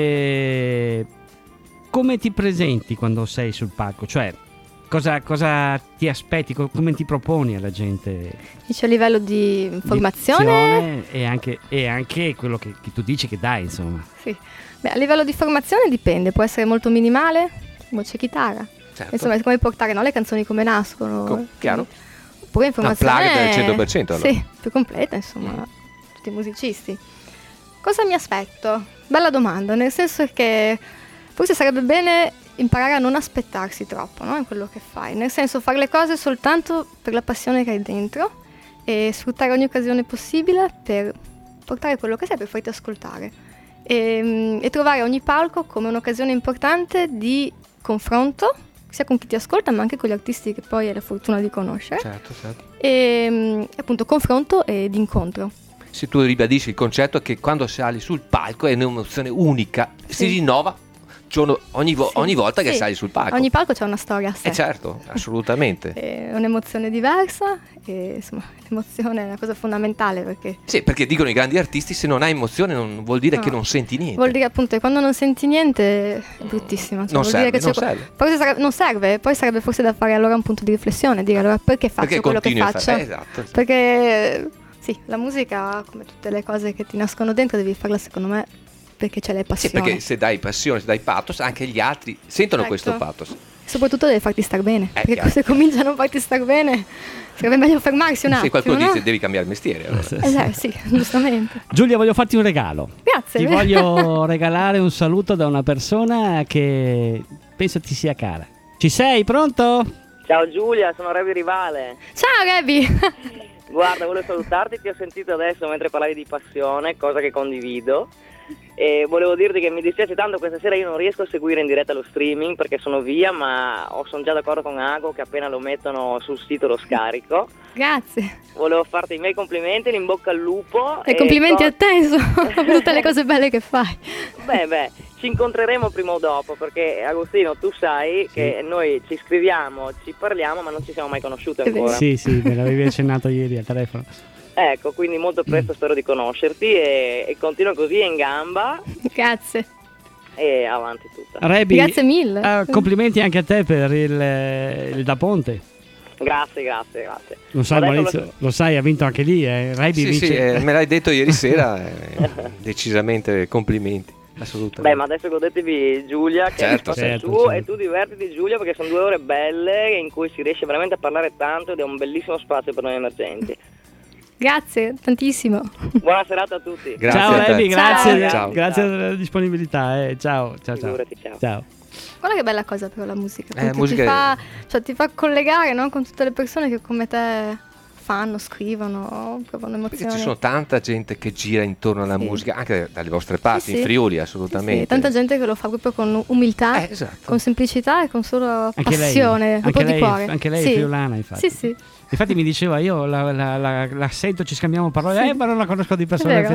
come ti presenti quando sei sul palco? Cioè, cosa ti aspetti? Come ti proponi alla gente? Dice a livello di formazione e anche quello che tu dici che dai, insomma. Sì. Beh, a livello di formazione dipende, può essere molto minimale, voce chichitarra. Certo. Insomma, è come portare le canzoni come nascono. Chiaro. Oppure informazione del 100% allora. Sì, più completa, insomma, tutti i musicisti. Cosa mi aspetto? Bella domanda, nel senso che forse sarebbe bene imparare a non aspettarsi troppo, no? In quello che fai, nel senso fare le cose soltanto per la passione che hai dentro e sfruttare ogni occasione possibile per portare quello che sei, per farti ascoltare e trovare ogni palco come un'occasione importante di confronto sia con chi ti ascolta ma anche con gli artisti che poi hai la fortuna di conoscere. Certo. E appunto confronto e di incontro. Se tu ribadisci il concetto che quando sali sul palco è un'emozione unica, si rinnova ogni volta che sali sul palco. Ogni palco c'è una storia a sé. Certo, assolutamente. È un'emozione diversa e insomma l'emozione è una cosa fondamentale perché... Sì, perché dicono i grandi artisti se non hai emozione non vuol dire che non senti niente. Vuol dire appunto che quando non senti niente è bruttissimo. Cioè, non serve, dire che non serve. Forse non serve, poi sarebbe forse da fare allora un punto di riflessione, dire allora perché faccio quello che faccio. Esatto. Perché sì, la musica come tutte le cose che ti nascono dentro devi farla secondo me perché c'è le passioni. Sì, perché se dai passione, se dai pathos, anche gli altri sentono questo pathos. Soprattutto deve farti star bene, perché se comincia a non farti star bene sarebbe meglio fermarsi un attimo. Se qualcuno dice devi cambiare mestiere allora. Sì, giustamente. Giulia, voglio farti un regalo. Grazie. Ti voglio regalare un saluto da una persona che penso ti sia cara. Ci sei? Pronto? Ciao Giulia, sono Rebi Rivale. Ciao Rebi. Guarda, volevo salutarti, ti ho sentito adesso mentre parlavi di passione, cosa che condivido. E volevo dirti che mi dispiace tanto, questa sera io non riesco a seguire in diretta lo streaming perché sono via, ma sono già d'accordo con Ago che appena lo mettono sul sito lo scarico. Grazie. Volevo farti i miei complimenti, in bocca al lupo. E complimenti a te per tutte le cose belle che fai. Beh, ci incontreremo prima o dopo, perché Agostino, tu sai che noi ci scriviamo, ci parliamo, ma non ci siamo mai conosciuti ancora. Sì, me l'avevi accennato ieri al telefono. Ecco, quindi molto presto spero di conoscerti e continua così in gamba. Grazie. E avanti tutta. Rebi, grazie mille. Complimenti anche a te per il Da Ponte. Grazie. Lo sai, Maurizio, lo sai, ha vinto anche lì. Rebi vince. Sì, me l'hai detto ieri sera. Decisamente complimenti. Assolutamente. Beh, ma adesso godetevi Giulia, che certo. E tu divertiti Giulia, perché sono 2 ore belle in cui si riesce veramente a parlare tanto ed è un bellissimo spazio per noi emergenti. Grazie, tantissimo. Buona serata a tutti. Grazie ciao Rebi, grazie Della disponibilità. Ciao. Ciao. Guarda che bella cosa però la musica, musica ti fa collegare, no, con tutte le persone che come te fanno, scrivono, provano emozioni. Perché ci sono tanta gente che gira intorno alla musica, anche dalle vostre parti, in Friuli, assolutamente. Sì, tanta gente che lo fa proprio con umiltà, esatto. con semplicità e con solo anche passione, anche di cuore. Anche lei è friulana, infatti. Sì. Infatti mi diceva, io la sento, ci scambiamo parole, ma non la conosco di persona.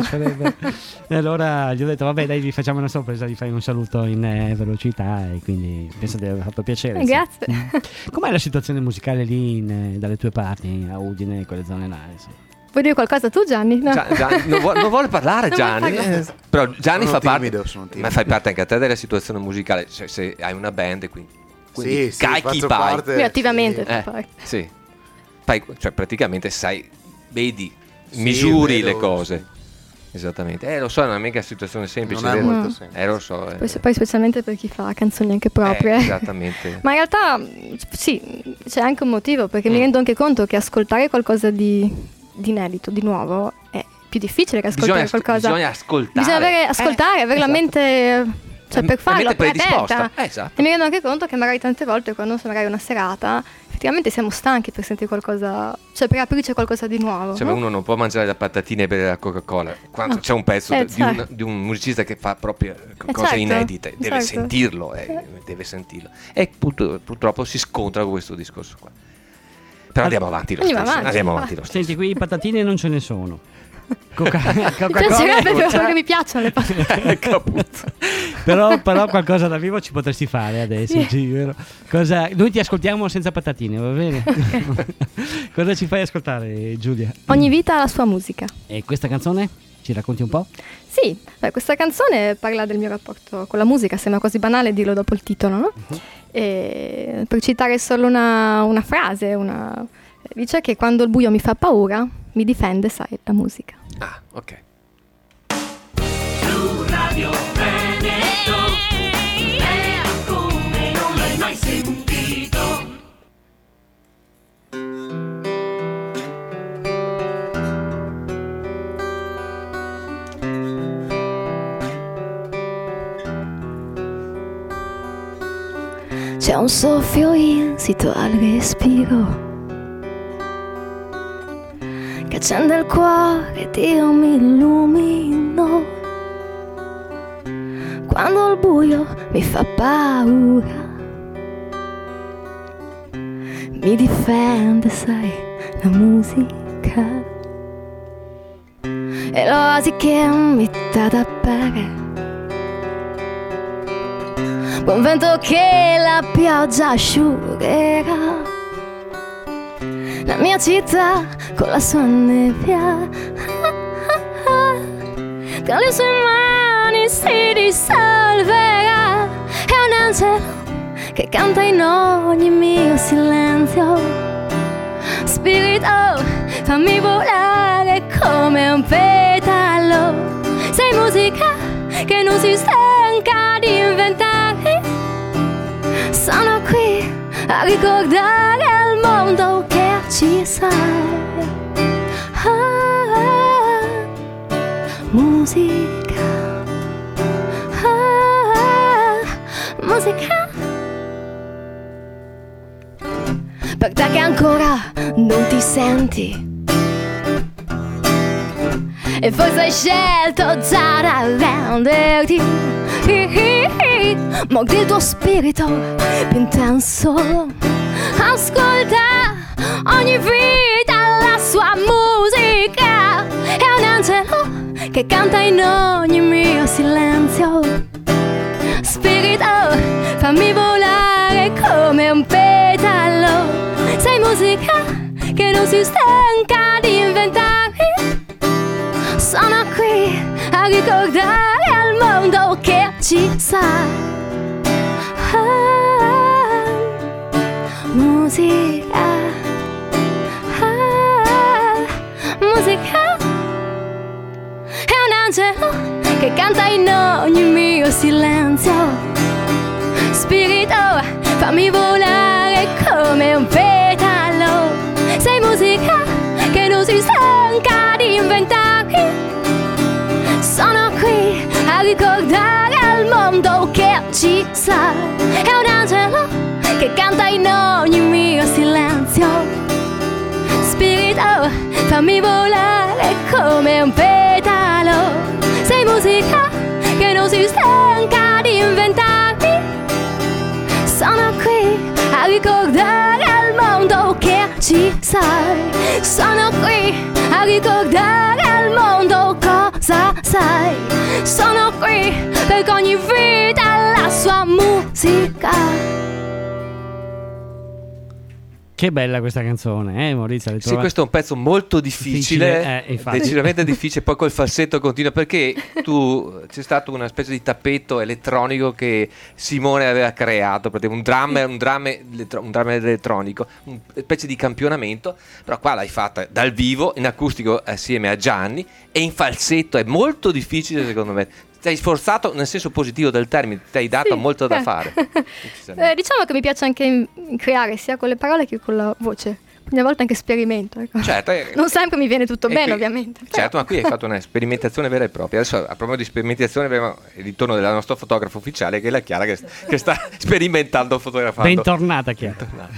E allora gli ho detto, vabbè dai, vi facciamo una sorpresa, vi fai un saluto in velocità, e quindi penso di aver fatto piacere. Grazie. Com'è la situazione musicale lì dalle tue parti, a Udine, quelle zone là? Vuoi dire qualcosa tu, Gianni? No. Non vuole parlare Gianni. Però Gianni sono fa timido. Ma fai parte anche a te della situazione musicale, cioè, se hai una band, quindi sì, cacchi parte. Io attivamente sì. Cioè praticamente vedi, misuri le cose. Esattamente. Lo so, è una mega situazione semplice. Non è molto semplice. Lo so. Poi specialmente per chi fa canzoni anche proprie. Esattamente. Ma in realtà sì, c'è anche un motivo, perché mi rendo anche conto che ascoltare qualcosa di inedito, di nuovo, è più difficile che ascoltare qualcosa. Bisogna ascoltare. Bisogna avere la mente, cioè, per farlo, predisposta. Esatto. E mi rendo anche conto che magari tante volte, quando c'è magari una serata, effettivamente siamo stanchi per sentire qualcosa, cioè per aprirci qualcosa di nuovo. Cioè, uno non può mangiare la patatine e bere la Coca-Cola quando c'è un pezzo di un musicista che fa proprio cose inedite, deve sentirlo, deve sentirlo. E purtroppo si scontra con questo discorso qua. Però andiamo avanti lo stesso. Senti, qui patatine non ce ne sono. Coca-Cola perché mi piacciono le patatine. però qualcosa da vivo ci potresti fare adesso, vero? Noi ti ascoltiamo senza patatine, va bene? Cosa ci fai ascoltare, Giulia? Ogni vita ha la sua musica. E questa canzone? Ci racconti un po'? Sì, questa canzone parla del mio rapporto con la musica, sembra quasi banale dirlo dopo il titolo, no? E per citare solo una frase, dice che quando il buio mi fa paura, mi difende, sai, la musica. Ah, ok. Blu Radio Veneto, è come non l'hai mai sentito. C'è un soffio insito al respiro che accende il cuore ed io mi illumino. Quando il buio mi fa paura, mi difende, sai, la musica. E l'oasi che mi dà da bere, buon vento che la pioggia asciugherà la mia città con la sua nebbia. Tra le sue mani si dissolverà. È un angelo che canta in ogni mio silenzio. Spirito, fammi volare come un petalo. Sei musica che non si stanca di inventare. Sono qui a ricordare al mondo che ci sai. Musica, musica. Per te che ancora non ti senti E forse hai scelto già da renderti mordi il tuo spirito più intenso. Ascolta ogni vita la sua musica, è un angelo che canta in ogni mio silenzio. Spirito, fammi volare come un petalo. Sei musica che non si stanca di inventare. Sono qui a ricordare al mondo che ci sa. Musica, musica, è un angelo che canta in ogni mio silenzio. Spirito, fammi volare come un petalo. Sei musica che non si stanca di inventare. Sono qui a ricordare al mondo che ci sa. È un angelo che canta in ogni mio silenzio. Spirito, fammi volare come un petalo. Sei musica che non si stanca di inventare. Sono qui a ricordare al mondo che ci sai. Sono qui a ricordare al mondo cosa sai. Sono qui perché ogni vita ha la sua musica. Che bella questa canzone, Maurizio? Sì, questo è un pezzo molto difficile, decisamente difficile, poi col falsetto continua, perché c'è stato una specie di tappeto elettronico che Simone aveva creato, un drummer elettronico, una specie di campionamento, però qua l'hai fatta dal vivo, in acustico assieme a Gianni, e in falsetto, è molto difficile secondo me. Ti hai sforzato nel senso positivo del termine, ti hai dato molto da fare. Diciamo che mi piace anche creare sia con le parole che con la voce, quindi a volte anche sperimento, ecco. Certo, non sempre mi viene tutto bene, ovviamente. Certo, ma qui hai fatto una sperimentazione vera e propria. Adesso, a proposito di sperimentazione, abbiamo il ritorno della nostra fotografa ufficiale, che è la Chiara, che sta sperimentando, fotografando. Bentornata Chiara.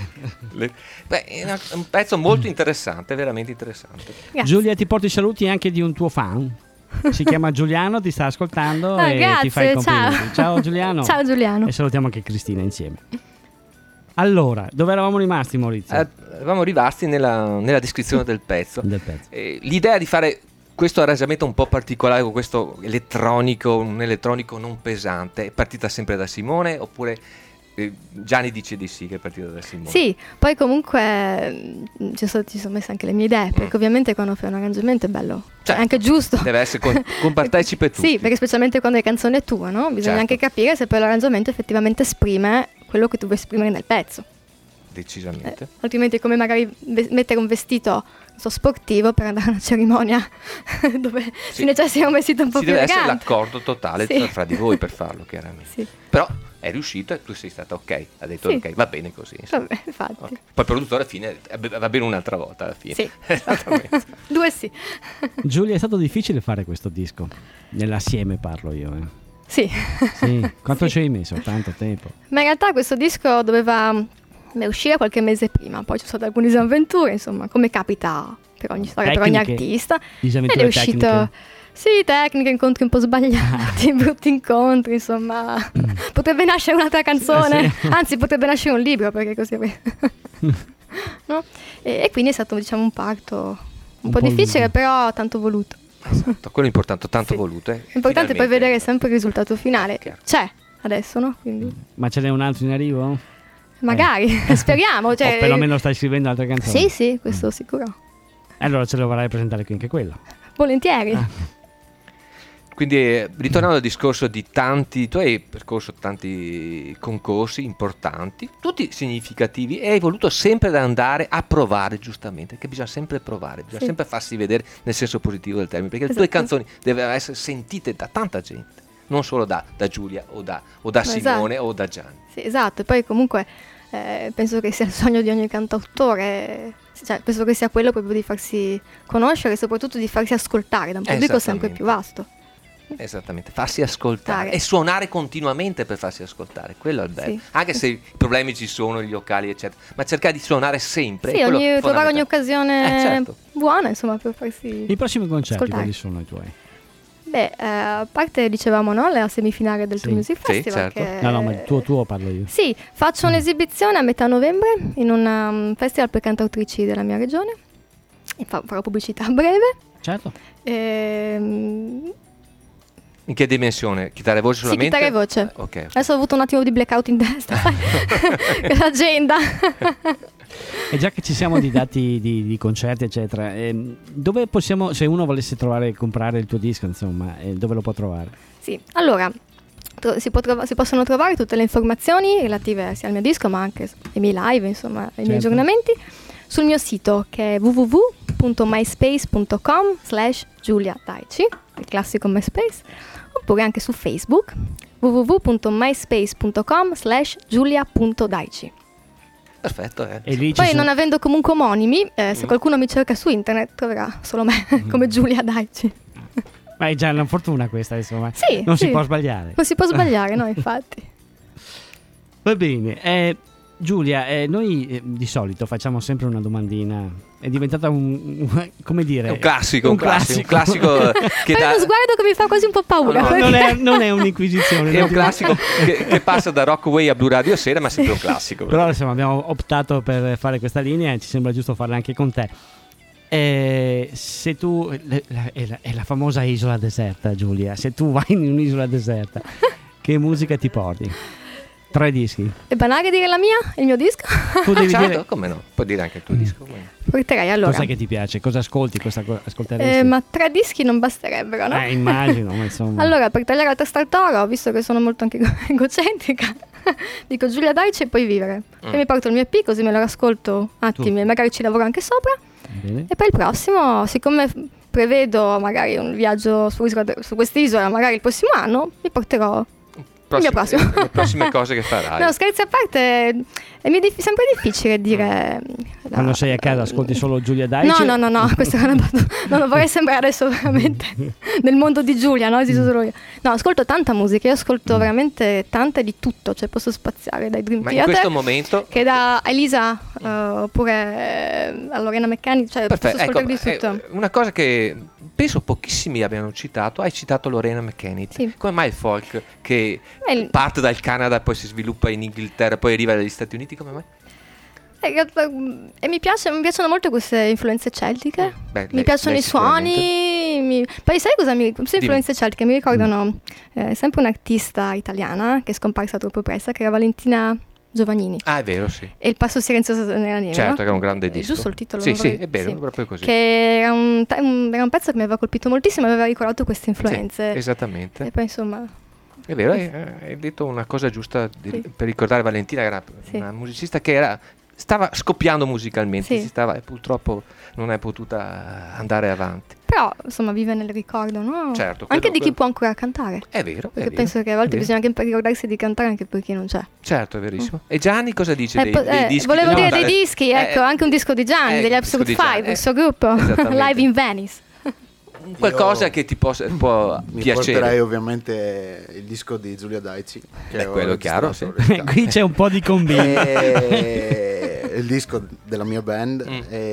È un pezzo molto interessante, veramente interessante. Grazie. Giulia, ti porto i saluti anche di un tuo fan. Si chiama Giuliano, ti sta ascoltando e grazie, ti fa i complimenti. Ciao Giuliano. Ciao Giuliano. E salutiamo anche Cristina insieme. Allora, dove eravamo rimasti, Maurizio? Eravamo rimasti nella descrizione del pezzo. L'idea di fare questo arrangiamento un po' particolare con questo elettronico, un elettronico non pesante, è partita sempre da Simone oppure Gianni dice di sì, che è partita da Simone? Sì, poi comunque ci sono messe anche le mie idee, perché ovviamente quando fai un arrangiamento è bello, cioè, è anche giusto. Deve essere compartecipe tutti. Sì, perché specialmente quando è canzone tua, no? Bisogna anche capire se poi l'arrangiamento effettivamente esprime quello che tu vuoi esprimere nel pezzo. Decisamente. Altrimenti è come magari mettere un vestito sportivo per andare a una cerimonia dove si necessita un vestito un po' più elegante. Deve essere l'accordo totale fra di voi per farlo, chiaramente. Sì. Però è riuscito e tu sei stata ok, ha detto ok, va bene così. Vabbè, infatti. Okay. Poi il produttore alla fine va bene un'altra volta alla fine. Sì, esattamente. Due sì. Giulia, è stato difficile fare questo disco? Nell'assieme parlo io, Sì. Quanto ci hai messo? Tanto tempo? Ma in realtà questo disco doveva uscire qualche mese prima, poi ci sono state alcune disavventure, insomma, come capita per ogni storia, per ogni artista. Ed è uscito tecniche, incontri un po' sbagliati, brutti incontri, insomma. Potrebbe nascere un'altra canzone, anzi potrebbe nascere un libro, perché così no? E quindi è stato, diciamo, un parto un po' difficile, però tanto voluto. Esatto, quello è importante, tanto voluto. L'importante è poi vedere sempre il risultato finale. C'è adesso, no? Quindi. Ma ce n'è un altro in arrivo? Magari, speriamo. Cioè, o perlomeno stai scrivendo altre canzoni? Sì, questo sicuro. Allora ce lo vorrai presentare qui anche quello. Volentieri. Quindi ritornando al discorso di tu hai percorso tanti concorsi importanti, tutti significativi, e hai voluto sempre andare a provare, giustamente, che bisogna sempre provare, bisogna sempre farsi vedere nel senso positivo del termine, perché le tue canzoni devono essere sentite da tanta gente, non solo da Giulia o da Simone o da Gianni. Sì, esatto, e poi comunque penso che sia il sogno di ogni cantautore, cioè penso che sia quello proprio di farsi conoscere e soprattutto di farsi ascoltare da un pubblico sempre più vasto. Esattamente, farsi ascoltare e suonare continuamente per farsi ascoltare, quello è il bello. Sì. Anche se i problemi ci sono, gli occhiali eccetera, ma cercare di suonare sempre. Sì, trovare ogni occasione buona, insomma, per farsi I prossimi concerti quali sono i tuoi? Beh, a parte dicevamo la semifinale del True Music Festival. Sì, certo. No, ma tuo parlo io. Sì, faccio un'esibizione a metà novembre in un festival per cantautrici della mia regione. Farò pubblicità a breve. Certo. In che dimensione? Chitarra e voce solamente? Sì, chitarra e voce. Okay. Adesso ho avuto un attimo di blackout in testa. L'agenda. E già che ci siamo di dati di concerti eccetera, dove possiamo, se uno volesse comprare il tuo disco, insomma, dove lo può trovare? Sì, allora si possono trovare tutte le informazioni relative sia al mio disco ma anche ai miei live, insomma, ai miei aggiornamenti sul mio sito, che è www.myspace.com/giuliadaici, il classico MySpace, oppure anche su Facebook www.myspace.com/giulia.daici. Perfetto, E lì poi non avendo comunque omonimi, se qualcuno mi cerca su internet troverà solo me come Giulia Daici. Ma è già una fortuna questa, insomma. Sì, non si può sbagliare. Non si può sbagliare, no, infatti. Va bene. Giulia, noi di solito facciamo sempre una domandina. È diventata come dire, è un classico che dà uno sguardo che mi fa quasi un po' paura. No, non è un'inquisizione. È un classico che passa da Rockaway a Blu Radio Sera, ma è sempre un classico. Però insomma abbiamo optato per fare questa linea e ci sembra giusto farla anche con te. Se tu è la famosa isola deserta, Giulia. Se tu vai in un'isola deserta, che musica ti porti? 3 dischi. È banale dire la mia? Il mio disco? Tu devi dire, come no? Puoi dire anche il tuo disco. Porterei allora. Cos'è che ti piace? Cosa ascolti? Cosa ascolteresti? Ma 3 dischi non basterebbero, no? Immagino, ma insomma. Allora, per tagliare la testa al toro, visto che sono molto anche egocentrica, dico Giulia Daici e poi vivere. E mi porto il mio EP, così me lo ascolto attimi e magari ci lavoro anche sopra. Bene. E poi il prossimo, siccome prevedo magari un viaggio su quest'isola, magari il prossimo anno, mi porterò le prossime cose che farai. No, scherzi a parte, mi è sempre difficile dire. Quando sei a casa ascolti solo Giulia Daici? No, questa è una battuta. Non vorrei sembrare adesso veramente nel mondo di Giulia, no? Esisto solo io. No, ascolto tanta musica, io ascolto veramente tanta di tutto, cioè posso spaziare dai Dream Theater, in questo momento, che da Elisa oppure a Lorena Meccani, cioè posso ascoltare di tutto. Una cosa che penso pochissimi abbiano citato, hai citato Lorena McKennitt. Sì. Come mai il folk che parte dal Canada, poi si sviluppa in Inghilterra, poi arriva dagli Stati Uniti, come mai? E mi piacciono molto queste influenze celtiche. Mi piacciono i suoni. Poi sai cosa queste influenze celtiche mi ricordano sempre un'artista italiana che è scomparsa troppo presto, che era Valentina Giovannini. Ah, è vero, sì. E Il passo silenzioso nella neve. Certo, no? che era un grande disco. Giusto il titolo. Sì, è vero, proprio così. Che era un pezzo che mi aveva colpito moltissimo, aveva ricordato queste influenze. Sì, esattamente. E poi insomma. È vero, hai detto una cosa giusta per ricordare Valentina, era una musicista che stava scoppiando musicalmente, e purtroppo non è potuta andare avanti. Però insomma vive nel ricordo, no? Certo, anche di chi può ancora cantare. È vero. Perché penso che a volte bisogna anche ricordarsi di cantare anche per chi non c'è. Certo, è verissimo. E Gianni cosa dice dei dischi? Volevo dire dei dischi, ecco, anche un disco di Gianni, degli Absolute 5, il suo gruppo, Live in Venice. Qualcosa che ti può piacere. Mi porterei ovviamente il disco di Giulia Daici, che quello è chiaro, sì. Qui c'è un po' di combino. Il disco della mia band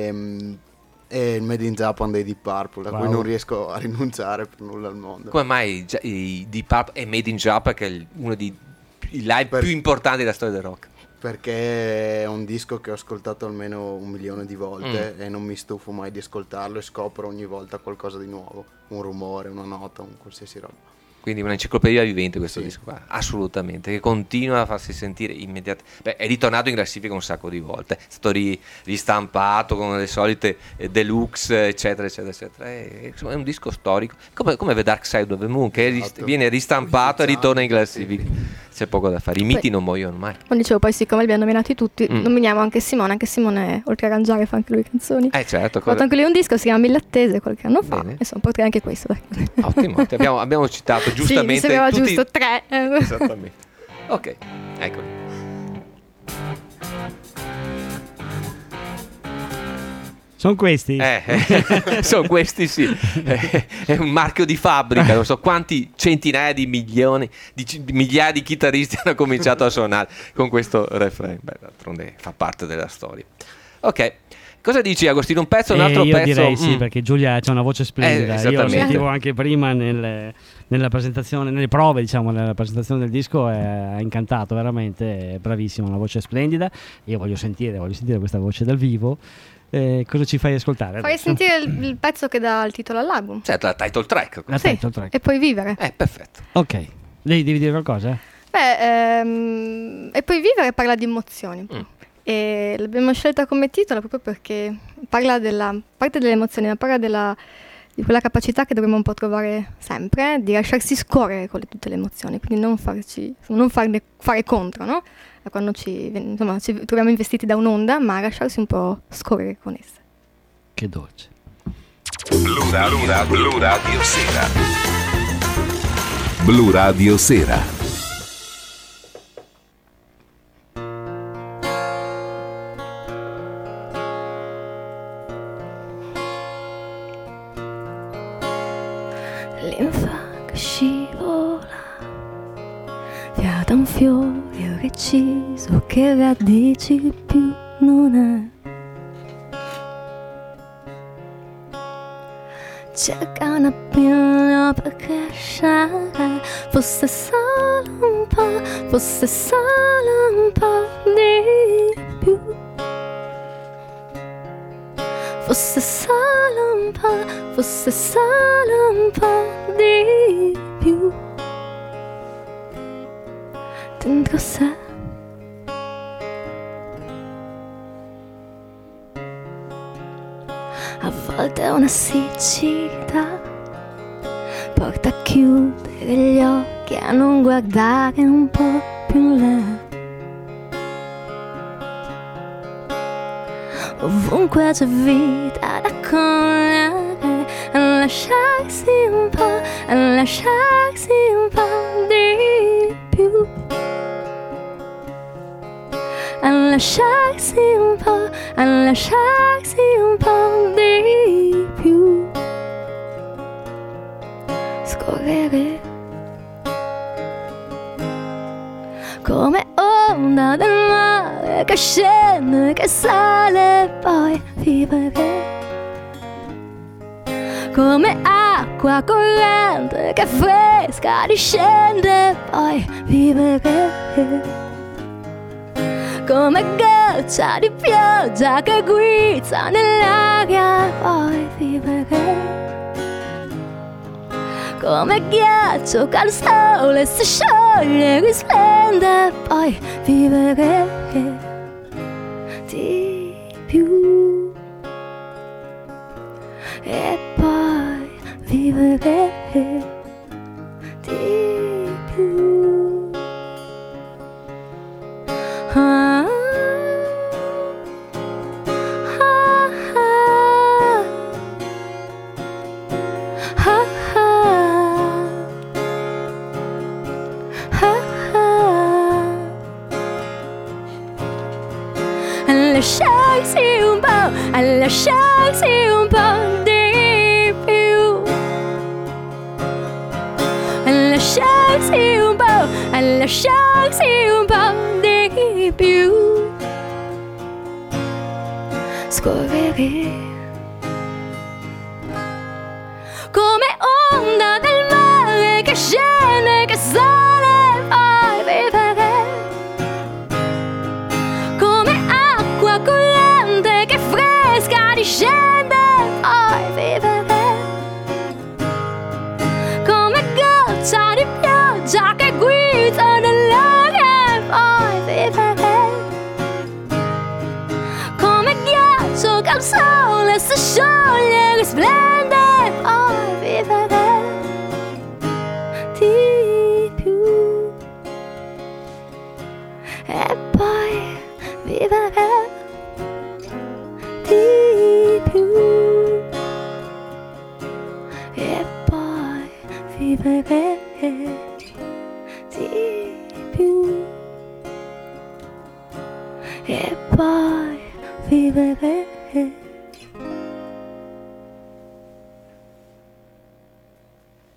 e il Made in Japan dei Deep Purple, a cui non riesco a rinunciare per nulla al mondo. Come mai i Deep Purple e Made in Japan, che è uno dei live più importanti della storia del rock? Perché è un disco che ho ascoltato almeno 1 milione di volte e non mi stufo mai di ascoltarlo e scopro ogni volta qualcosa di nuovo, un rumore, una nota, un qualsiasi roba. Quindi un'enciclopedia vivente questo disco qua, assolutamente, che continua a farsi sentire immediatamente. È ritornato in classifica un sacco di volte, è stato ristampato con le solite deluxe, eccetera, eccetera, eccetera. Insomma, è un disco storico, come The Dark Side of the Moon, che viene ristampato e ritorna in classifica. C'è poco da fare, i miti non muoiono mai. Non dicevo, poi siccome li abbiamo nominati tutti, nominiamo anche Simone, oltre a arrangiare fa anche lui canzoni. Certo. Ha fatto anche lui un disco, si chiama Mille Attese, qualche anno fa. Insomma, potrei anche questo. Dai. Ottimo, abbiamo citato giustamente. Sì, mi sembrava tutti... giusto, 3. Esattamente. Ok, eccoli. Sono questi? Sono questi, sì. È un marchio di fabbrica, non so quanti centinaia di milioni, di migliaia di chitarristi hanno cominciato a suonare con questo refrain. Beh, d'altronde fa parte della storia. Ok. Cosa dici, Agostino? Un pezzo, un altro io pezzo? Direi sì, perché Giulia c'ha una voce splendida. Io lo sentivo anche prima nella presentazione, nelle prove, diciamo, nella presentazione del disco. Ha incantato, veramente, è bravissima, una voce splendida. Io voglio sentire questa voce dal vivo. Cosa ci fai ascoltare? Fai sentire il pezzo che dà il titolo all'album. Certo, la title track. Title track. E poi vivere. Perfetto. Ok. Lei devi dire qualcosa? E poi vivere parla di emozioni. E l'abbiamo scelta come titolo proprio perché parla della parte delle emozioni, ma parla di quella capacità che dovremmo un po' trovare sempre, di lasciarsi scorrere con tutte le emozioni, quindi non farne fare contro, no? Quando ci troviamo investiti da un'onda, ma lasciarsi un po' scorrere con essa. Che dolce. Blu Radio Sera. Blu Radio Sera. Linfa che scivola via da un fiore reciso che radici più non ha. Cerca una pila per crescere, fosse solo un po' di più. Fosse solo un po' di più dentro sé. A volte una siccità porta a chiudere gli occhi, a non guardare un po' più in là. Ovunque c'è vita da cogliere, a lasciarsi un po' di più, a lasciarsi un po' di più, scorrere come onda del mare che scende, che sale, poi vivere come acqua corrente che fresca discende, poi vivere come goccia di pioggia che guizza nell'aria, poi vivere come ghiaccio che al sole si scioglie, risplende, poi vivere di più e poi vivere di più. Ah, ah, ah, ah. Lasciarsi un po' di più, lasciarsi un po' di più, scorrere come onda del mare che scende, che sale, poi vivere come acqua corrente che fresca discende, poi vivere come goccia di pioggia che guizza nell'aria, poi vivere come ghiaccio che al sole si scioglie, risplende, poi vivere di più e poi vivere di più e poi vivere di più e poi vivere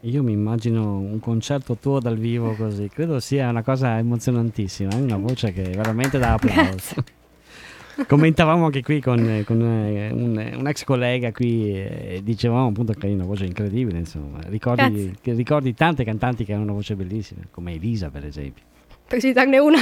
Io mi immagino un concerto tuo dal vivo così, credo sia una cosa emozionantissima, hai una voce che veramente dà applauso. Commentavamo anche qui con un ex collega qui e dicevamo appunto che hai una voce incredibile, insomma, ricordi tante cantanti che hanno una voce bellissima, come Elisa per esempio. Per citarne una.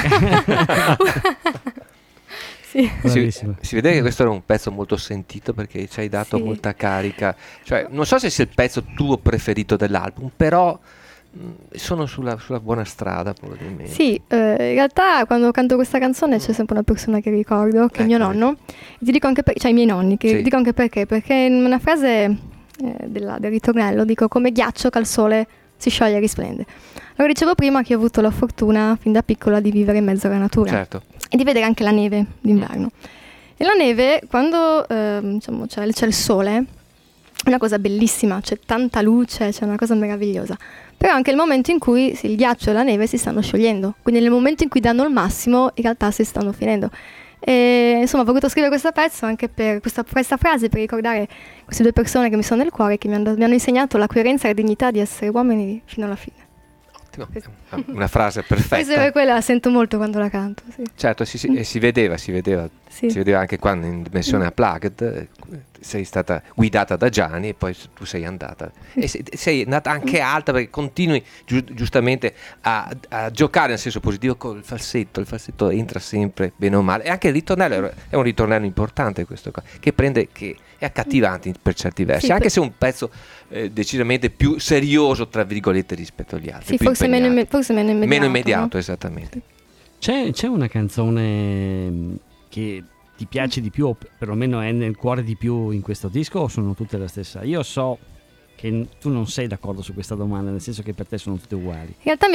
Sì. Si vede che questo era un pezzo molto sentito perché ci hai dato molta carica, cioè non so se sia il pezzo tuo preferito dell'album, però sono sulla buona strada probabilmente. Sì, in realtà quando canto questa canzone c'è sempre una persona che ricordo, che è mio nonno, e ti dico anche cioè i miei nonni, che dico anche perché in una frase del ritornello dico: come ghiaccio che al sole si scioglie e risplende. Allora dicevo prima che ho avuto la fortuna fin da piccola di vivere in mezzo alla natura, certo, e di vedere anche la neve d'inverno. E la neve, quando diciamo, c'è il sole, è una cosa bellissima, c'è tanta luce, c'è una cosa meravigliosa. Però anche il momento in cui il ghiaccio e la neve si stanno sciogliendo, quindi nel momento in cui danno il massimo in realtà si stanno finendo. E insomma ho voluto scrivere questo pezzo anche per questa frase, per ricordare queste due persone che mi sono nel cuore, che mi hanno insegnato la coerenza e la dignità di essere uomini fino alla fine. Ottimo, una frase perfetta. Forse per quella la sento molto quando la canto, sì. Certo, e si vedeva anche quando in Dimensione Unplugged sei stata guidata da Gianni e poi tu sei andata e sei andata anche alta perché continui giustamente a giocare nel senso positivo con il falsetto entra sempre bene o male, e anche il ritornello è un ritornello importante questo qua, che è accattivante per certi versi, anche se è un pezzo decisamente più serioso tra virgolette rispetto agli altri, forse meno immediato, no? Esattamente. C'è una canzone che ti piace di più o perlomeno è nel cuore di più in questo disco, o sono tutte la stessa? Io so che tu non sei d'accordo su questa domanda, nel senso che per te sono tutte uguali. In realtà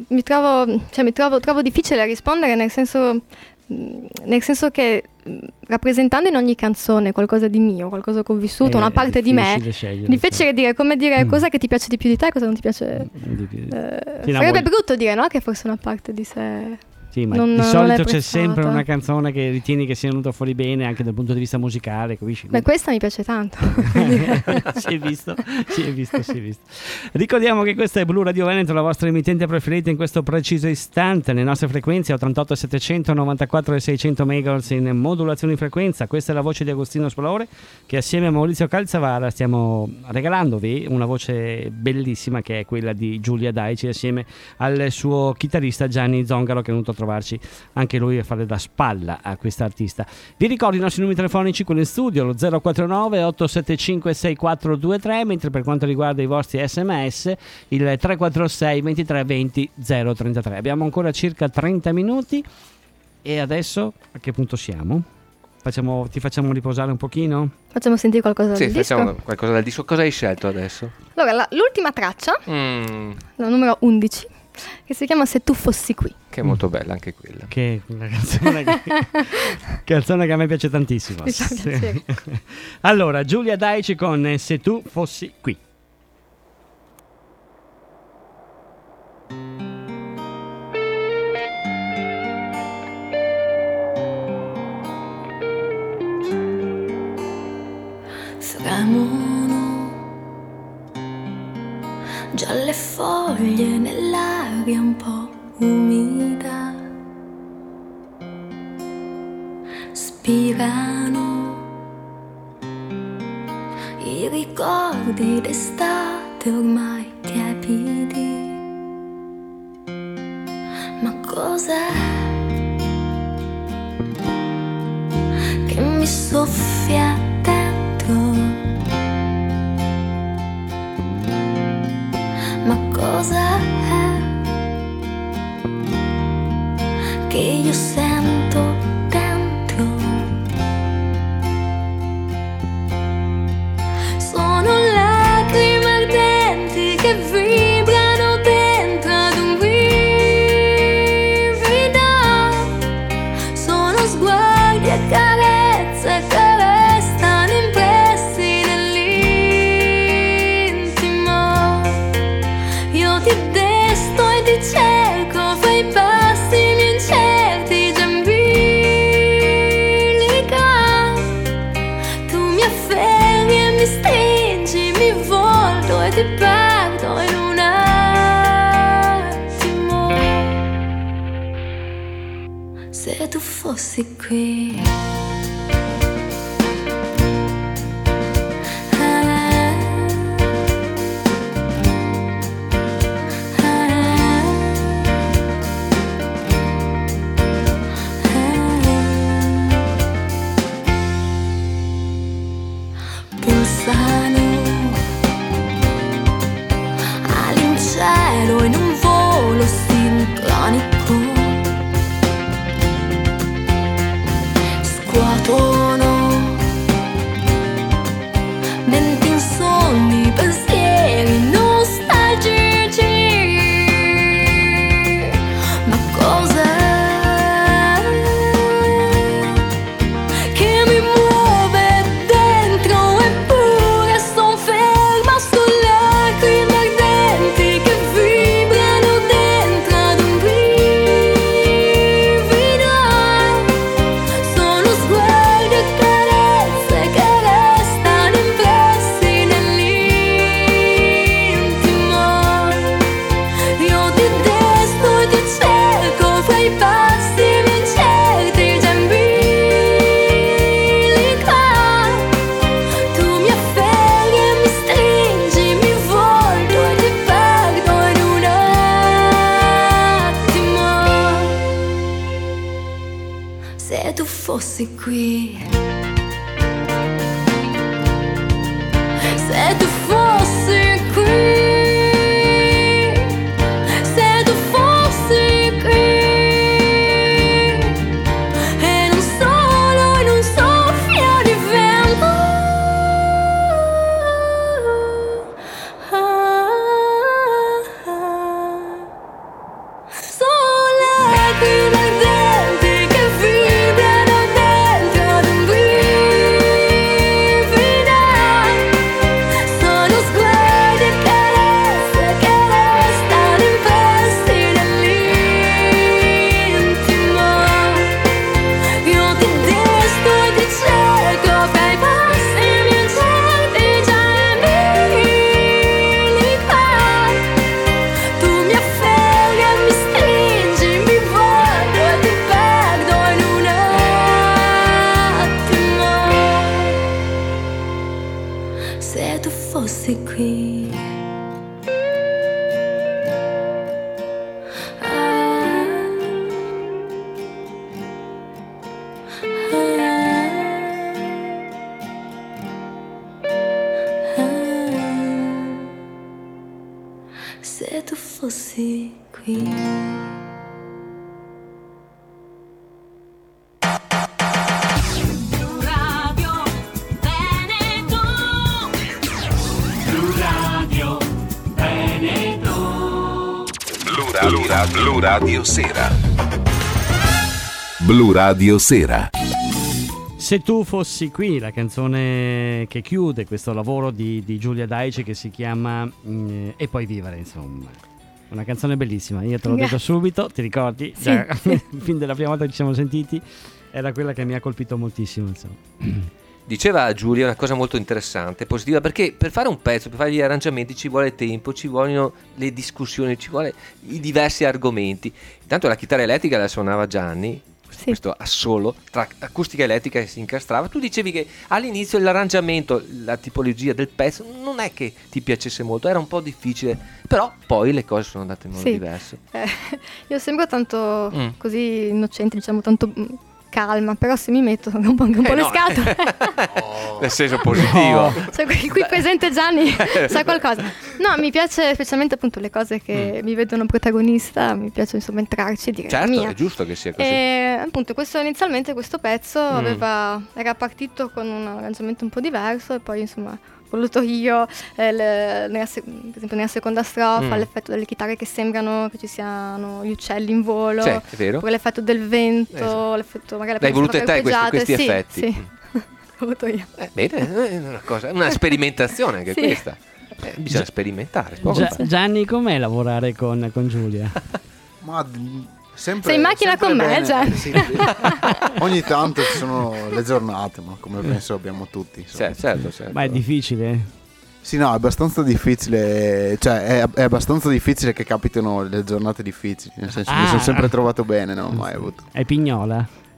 trovo difficile rispondere, nel senso che rappresentando in ogni canzone qualcosa di mio, qualcosa che ho vissuto, una parte di me, difficile dire, come dire cosa che ti piace di più di te e cosa non ti piace. Sarebbe brutto dire, no? Che fosse una parte di sé. Sì, ma di solito c'è sempre una canzone che ritieni che sia venuta fuori bene anche dal punto di vista musicale, capisci? Beh, questa mi piace tanto. si è visto. Ricordiamo che questa è Blu Radio Veneto, la vostra emittente preferita in questo preciso istante. Le nostre frequenze 88 700 94 e 600 MHz in modulazione di frequenza. Questa è la voce di Agostino Spolore, che assieme a Maurizio Calzavara stiamo regalandovi una voce bellissima, che è quella di Giulia Daici, assieme al suo chitarrista Gianni Zongaro, che è venuto a trovarci anche lui a fare da spalla a questa artista. Vi ricordo i nostri numeri telefonici, quelli in studio, lo 049 875 6423, mentre per quanto riguarda i vostri SMS il 346 23 20 033. Abbiamo ancora circa 30 minuti e adesso a che punto siamo? Ti facciamo riposare un pochino? Facciamo sentire qualcosa del disco? Sì, facciamo qualcosa del disco. Cosa hai scelto adesso? Allora, l'ultima traccia, la numero 11, che si chiama Se tu fossi qui. Che è molto bella anche quella. Che è una canzone che a me piace tantissimo. Sì. Allora, Giulia Daici con Se tu fossi qui. Fremono già le foglie nell'aria un po' umida, spirano i ricordi d'estate ormai tiepidi. Ma cos'è che mi soffia dentro? Ma cosa è che io sento dentro? Sono lacrime ardenti che vibrano fossi qui. All'incielo in un volo sincronico scuotono menti insonni, pensieri nostalgici. Ma cos'è che mi muove dentro, eppure son ferma sulle lacrime ardenti che vibrano dentro ad un brivido. Sono sguardi e carezze che restano impressi nell'intimo. Io ti desto e ti cerco fra i passi miei incerti, già in bilico. Tu mi afferri e mi stringi, mi volto e ti perdo in un attimo. Se tu fossi qui, se tu fossi qui, se tu fossi qui, e non solo in un soffio di vento. Sono lacrime ardenti che vibrano dentro ad un brivido. Sono sguardi e carezze che restano impressi nell'intimo. Io ti desto e ti cerco fra i passi miei incerti, già in bilico. Tu mi afferri e mi stringi, mi volto e ti perdo in un attimo. Se tu fossi qui. Se tu fossi qui. Radio Veneto. Blu Radio Veneto. Blu Radio Sera. Blu Radio Sera. Se tu fossi qui, la canzone che chiude questo lavoro di Giulia Daici, che si chiama E poi vivere, insomma. Una canzone bellissima, io te l'ho detto subito, ti ricordi? Sì, Già, sì. fin dalla prima volta che ci siamo sentiti era quella che mi ha colpito moltissimo, insomma. Diceva Giulia una cosa molto interessante, positiva, perché per fare un pezzo, per fare gli arrangiamenti ci vuole tempo, ci vogliono le discussioni, ci vuole i diversi argomenti. Intanto la chitarra elettrica la suonava Gianni, questo assolo, tra acustica elettrica che si incastrava. Tu dicevi che all'inizio l'arrangiamento, la tipologia del pezzo non è che ti piacesse molto, era un po' difficile, però poi le cose sono andate in modo diverso. Io sembro tanto così innocente, diciamo, tanto calma, però se mi metto rompo anche un po' le scatole. Nel senso positivo. Cioè, qui presente Gianni sa qualcosa. No, mi piace specialmente appunto le cose che mi vedono protagonista, mi piace insomma entrarci e dire Certo, mia. è giusto che sia così. E appunto inizialmente questo pezzo era partito con un arrangiamento un po' diverso e poi insomma ho voluto io, per esempio nella seconda strofa, l'effetto delle chitarre che sembrano che ci siano gli uccelli in volo, Sì, è vero. poi l'effetto del vento, l'effetto magari L'hai volute te questi sì, effetti? Sì, l'ho voluto io. Bene, è una sperimentazione anche Sì. questa. Bisogna sperimentare. poco fa. Gianni, com'è lavorare con Giulia? Ma sempre, Sei in macchina sempre con me, bene. Gianni? Sì. Ogni tanto ci sono le giornate, ma come penso abbiamo tutti. insomma. Certo. Ma è difficile? Sì, no, è abbastanza difficile. Cioè, è abbastanza difficile che capitino le giornate difficili. Nel senso, mi sono sempre trovato bene, non ho mai avuto. È pignola?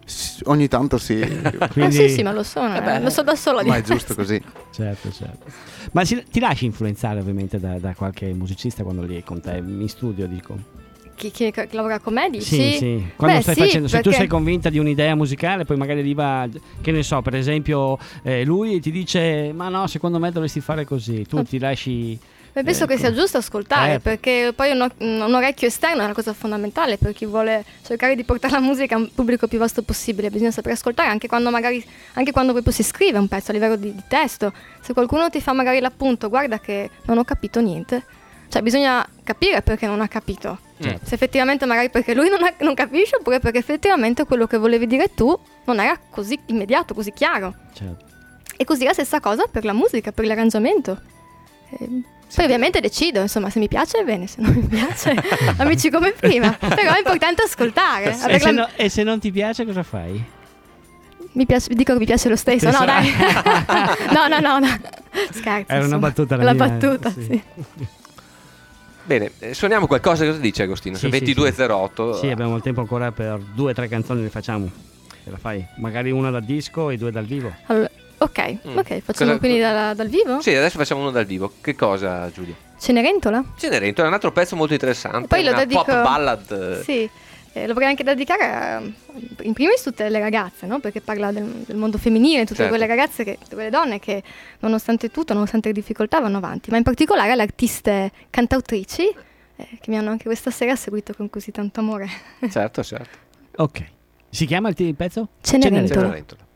Ogni tanto sì. Quindi... sì, ma lo so da sola. Ma è giusto così. Certo. Ma ti lasci influenzare ovviamente da qualche musicista quando lì è con te in studio, dico? Chi lavora con me, dici? Sì. Quando stai facendo, se perché... tu sei convinta di un'idea musicale, poi magari arriva, che ne so, per esempio lui ti dice ma no, secondo me dovresti fare così, tu ti lasci... penso che sia giusto ascoltare, perché poi un orecchio esterno è una cosa fondamentale per chi vuole cercare di portare la musica a un pubblico più vasto possibile. Bisogna sapere ascoltare anche quando proprio si scrive un pezzo a livello di testo. Se qualcuno ti fa magari l'appunto, guarda che non ho capito niente, cioè bisogna capire perché non ha capito. Se effettivamente magari perché lui non capisce, oppure perché effettivamente quello che volevi dire tu non era così immediato, così chiaro. E così la stessa cosa per la musica, per l'arrangiamento. Poi ovviamente decido, insomma, se mi piace bene, se non mi piace amici come prima, però è importante ascoltare. E se non ti piace cosa fai? Dico che mi piace lo stesso. No, dai. No. Scherzo. Era una battuta la battuta, sì. Bene, suoniamo qualcosa, cosa dice Agostino? Sì, 22.08. Sì, abbiamo il tempo ancora per 2 o 3 canzoni, le facciamo. Se la fai? Magari una dal disco e 2 dal vivo. Allora, ok, facciamo quindi dal vivo? Sì, adesso facciamo uno dal vivo. Che cosa, Giulia? Cenerentola? Cenerentola è un altro pezzo molto interessante. Poi lo una dedico... pop ballad. Sì, lo vorrei anche dedicare in primis tutte le ragazze, no? Perché parla del mondo femminile, tutte quelle ragazze, quelle donne che nonostante tutto, nonostante le difficoltà vanno avanti, ma in particolare alle artiste cantautrici che mi hanno anche questa sera seguito con così tanto amore. Certo. Ok. Si chiama il pezzo? Cenerentola.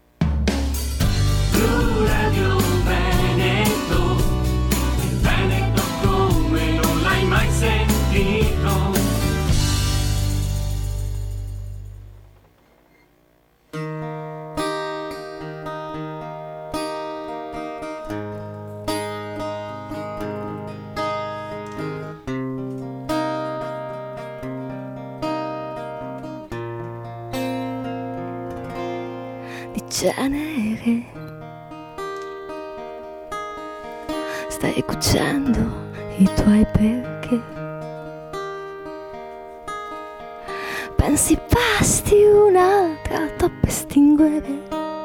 Blu Radio Veneto, il Veneto come non l'hai mai sentito. Di cenere stai cucendo i tuoi perché pensi basti un'altra toppa estinguere,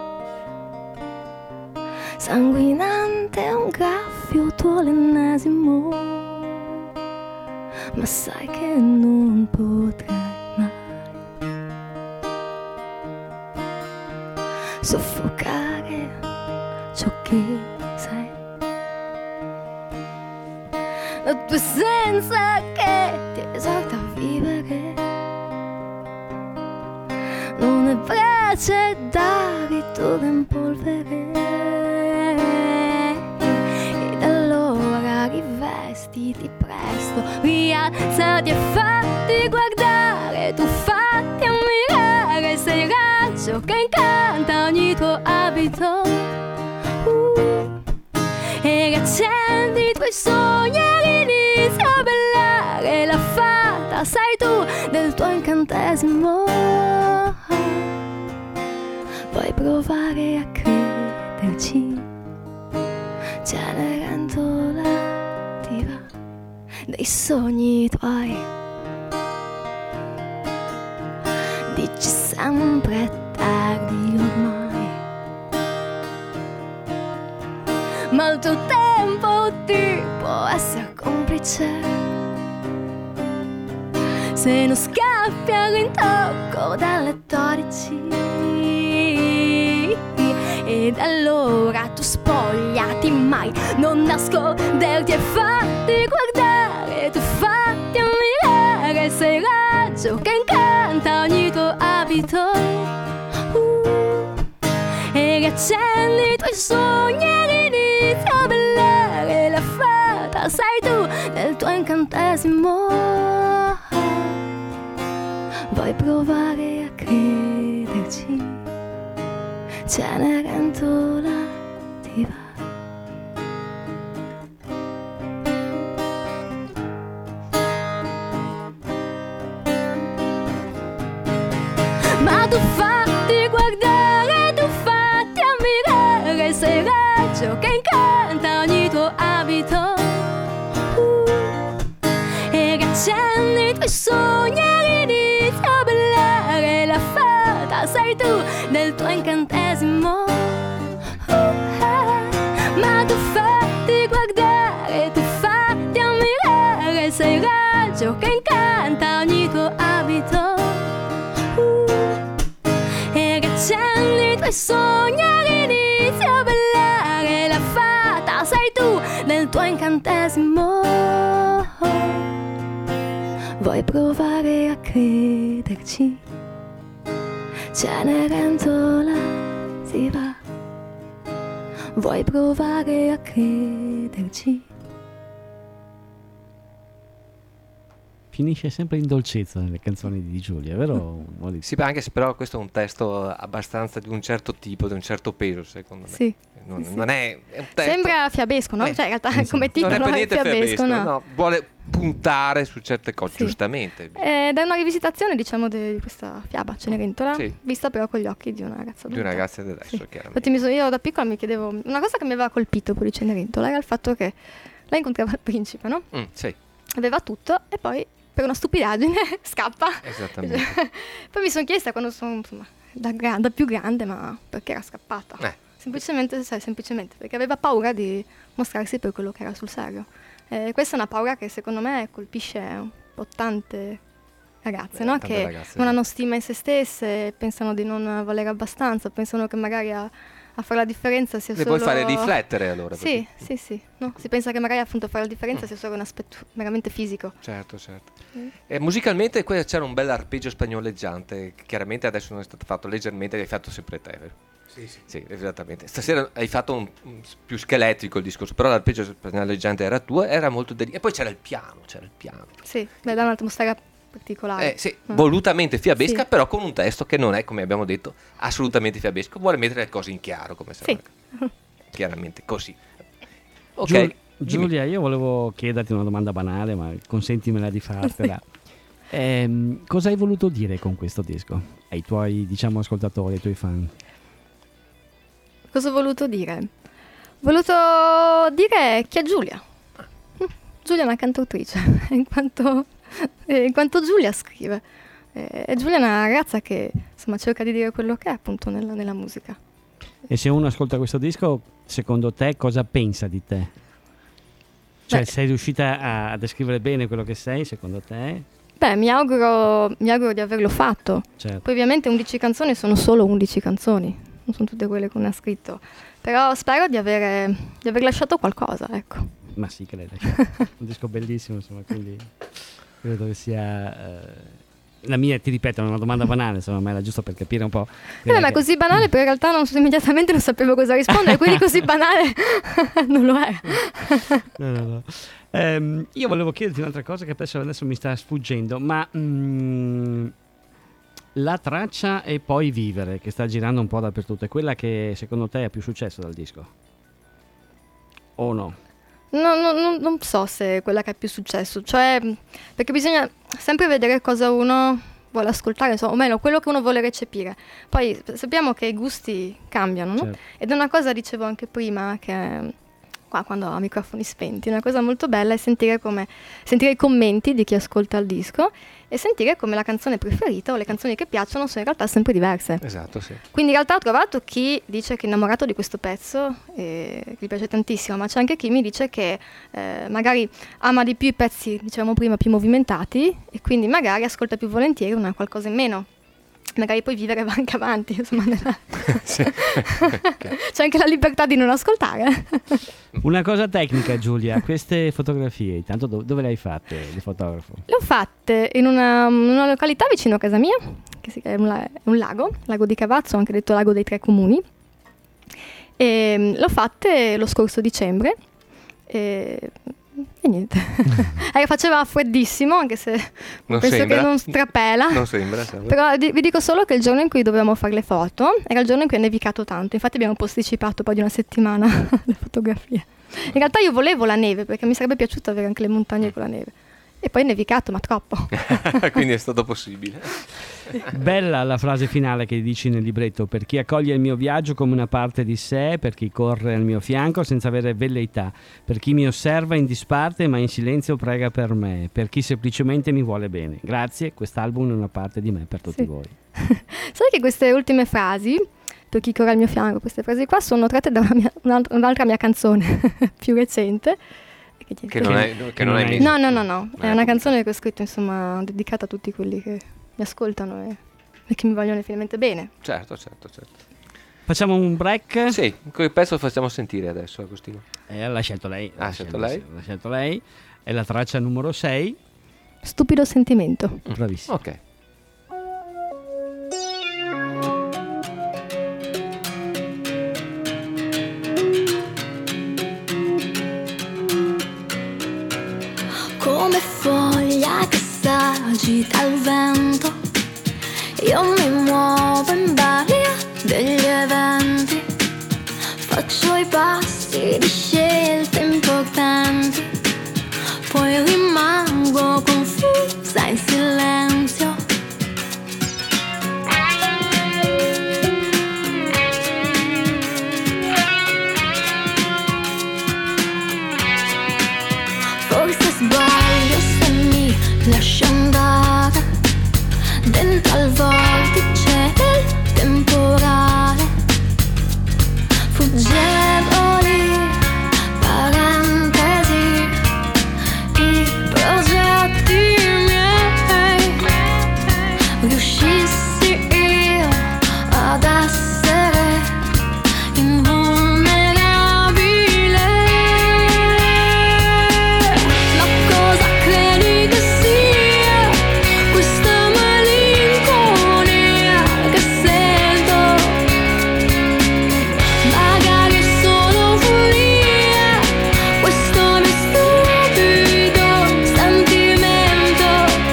sanguinante un graffio tuo l'ennesimo, ma sai che non potrai mai soffocare ciò che sei, la tua essenza che ti esorta a vivere, non è brace da ridurre in polvere, ed allora rivestiti presto, rialzati e fatti guardare, tu fatti ammirare, sei il raggio che incanta ogni tuo abito, e riaccendi i tuoi sogni e inizi a ballare, la fata sei tu del tuo incantesimo, puoi provare a crederci, Cenerentola ti va dei sogni tuoi, dici sempre tardi ormai, ma il tuo tempo ti può essere complice, se non scappi all'intocco dalle 12, ed allora tu spogliati mai, non nasconderti e fatti guardare, tu fatti ammirare, sei il raggio che incanta ogni tuo abito, e riaccendi i tuoi sogni e inizi a ballare, la fata sei tu del tuo incantesimo, vuoi provare a crederci, Cenerentola ti va. Ma tu fatti guardare, tu fatti ammirare, sei il raggio che incanta ogni tuo abito, e riaccendi i tuoi sogni e inizi a ballare, la fata sei tu sognare inizia a ballare, la fata sei tu nel tuo incantesimo. Vuoi provare a crederci? Cenerentola si va. Vuoi provare a crederci? Finisce sempre in dolcezza nelle canzoni di Giulia, vero Maurizio? Sì, anche se però questo è un testo abbastanza di un certo tipo, di un certo peso, secondo me. Sì. Non è un testo... Sembra fiabesco, no? Cioè in realtà come non è titolo per è niente fiabesco, no? vuole puntare su certe cose, Sì. giustamente. Ed è una rivisitazione, diciamo, di questa fiaba Cenerentola, Sì. vista però con gli occhi di una ragazza Di adulta. una ragazza di adesso, Sì. chiaramente. Infatti io da piccola mi chiedevo, una cosa che mi aveva colpito poi di Cenerentola era il fatto che lei incontrava il principe, no? Sì, Aveva tutto e poi per una stupidaggine scappa. esattamente. Poi mi sono chiesta quando sono, insomma, da più grande, ma perché era scappata? Semplicemente perché aveva paura di mostrarsi per quello che era sul serio. Questa è una paura che secondo me colpisce un po' tante ragazze, no? Tante Che ragazze, non sì. hanno stima in se stesse, pensano di non valere abbastanza, pensano che magari a fare la differenza sia Le solo... vuoi fare riflettere allora? Sì, sì. No? Si pensa che magari appunto fare la differenza sia solo un aspetto veramente fisico. Certo. E musicalmente c'era un bel arpeggio spagnoleggiante, che chiaramente adesso non è stato fatto leggermente, l'hai fatto sempre te, vero? Sì, esattamente. Stasera hai fatto un più scheletrico il discorso, però l'arpeggio spagnoleggiante era tuo, era molto e poi c'era il piano. Sì, dà un'atmosfera particolare. Sì, No? volutamente fiabesca, Sì. però con un testo che non è, come abbiamo detto, assolutamente fiabesco, vuole mettere le cose in chiaro, come sempre. Sì. Chiaramente così. Ok, Giulia, io volevo chiederti una domanda banale, ma consentimela di fartela. Cosa hai voluto dire con questo disco ai tuoi, diciamo, ascoltatori, ai tuoi fan? Cosa ho voluto dire? Ho voluto dire chi è Giulia. Giulia è una cantautrice, in quanto Giulia scrive. E Giulia è una ragazza che insomma cerca di dire quello che è appunto nella musica. E se uno ascolta questo disco, secondo te cosa pensa di te? Cioè, sei riuscita a descrivere bene quello che sei, secondo te? Beh, mi auguro di averlo fatto. Certo. Poi ovviamente 11 canzoni sono solo 11 canzoni, non sono tutte quelle che uno ha scritto. Però spero di aver lasciato qualcosa, ecco. Ma sì che l'hai lasciato. Un disco bellissimo, insomma, quindi credo che sia... La mia, ti ripeto, è una domanda banale, insomma, ma era giusto per capire un po'. Ma è così banale, poi in realtà immediatamente non sapevo cosa rispondere, quindi così banale non lo è. No. Io volevo chiederti un'altra cosa che adesso mi sta sfuggendo, ma la traccia E poi vivere, che sta girando un po' dappertutto, è quella che secondo te ha più successo dal disco? O no? Non so se è quella che ha più successo, cioè perché bisogna sempre vedere cosa uno vuole ascoltare, insomma, o meno quello che uno vuole recepire. Poi sappiamo che i gusti cambiano, no? Certo. Ed è una cosa, dicevo anche prima, che qua quando ho microfoni spenti, una cosa molto bella è sentire i commenti di chi ascolta il disco e sentire come la canzone preferita o le canzoni che piacciono sono in realtà sempre diverse. Esatto, sì. Quindi in realtà ho trovato chi dice che è innamorato di questo pezzo e che gli piace tantissimo, ma c'è anche chi mi dice che magari ama di più i pezzi, dicevamo prima, più movimentati e quindi magari ascolta più volentieri una qualcosa in meno. Magari poi vivere va anche avanti, insomma, Sì. c'è anche la libertà di non ascoltare. Una cosa tecnica, Giulia, queste fotografie, intanto dove le hai fatte, il fotografo? Le ho fatte in una località vicino a casa mia, che è un lago di Cavazzo, anche detto lago dei Tre Comuni. E l'ho fatte lo scorso dicembre e niente. Faceva freddissimo, anche se Non penso sembra. che non strapela. Non sembra, sembra. Però vi dico solo che il giorno in cui dovevamo fare le foto era il giorno in cui è nevicato tanto, infatti abbiamo posticipato poi di una settimana le fotografie. In realtà io volevo la neve perché mi sarebbe piaciuto avere anche le montagne con la neve e poi è nevicato, ma troppo. Quindi è stato possibile. Bella la frase finale che dici nel libretto: per chi accoglie il mio viaggio come una parte di sé, per chi corre al mio fianco senza avere velleità, per chi mi osserva in disparte ma in silenzio prega per me, per chi semplicemente mi vuole bene. Grazie, quest'album è una parte di me per tutti voi. Sai che queste ultime frasi, per chi corre al mio fianco, queste frasi qua sono tratte da un'altra mia canzone più recente. Che non hai messo. No. È una canzone che ho scritto, insomma, dedicata a tutti quelli che mi ascoltano e che mi vogliono finalmente bene. Certo. Facciamo un break? Sì, quel pezzo lo facciamo sentire adesso, Agostino. L'ha scelto lei. Ha scelto lei? L'ha scelto lei. È la traccia numero 6. Stupido sentimento. Bravissimo. Ok. Come foglia che s'agita al vento, io mi muovo in balia degli eventi, faccio i passi di scelte importanti, poi rimango confusa in silenzio. Forse sbaglio se mi lascio andare dentro al vortice del temporale, fuggevoli parentesi, i progetti miei, riuscissi io ad essere invulnerabile. Ma cosa credi che sia questa malinconia che sento? Magari è solo follia, questo mio stupido sentimento.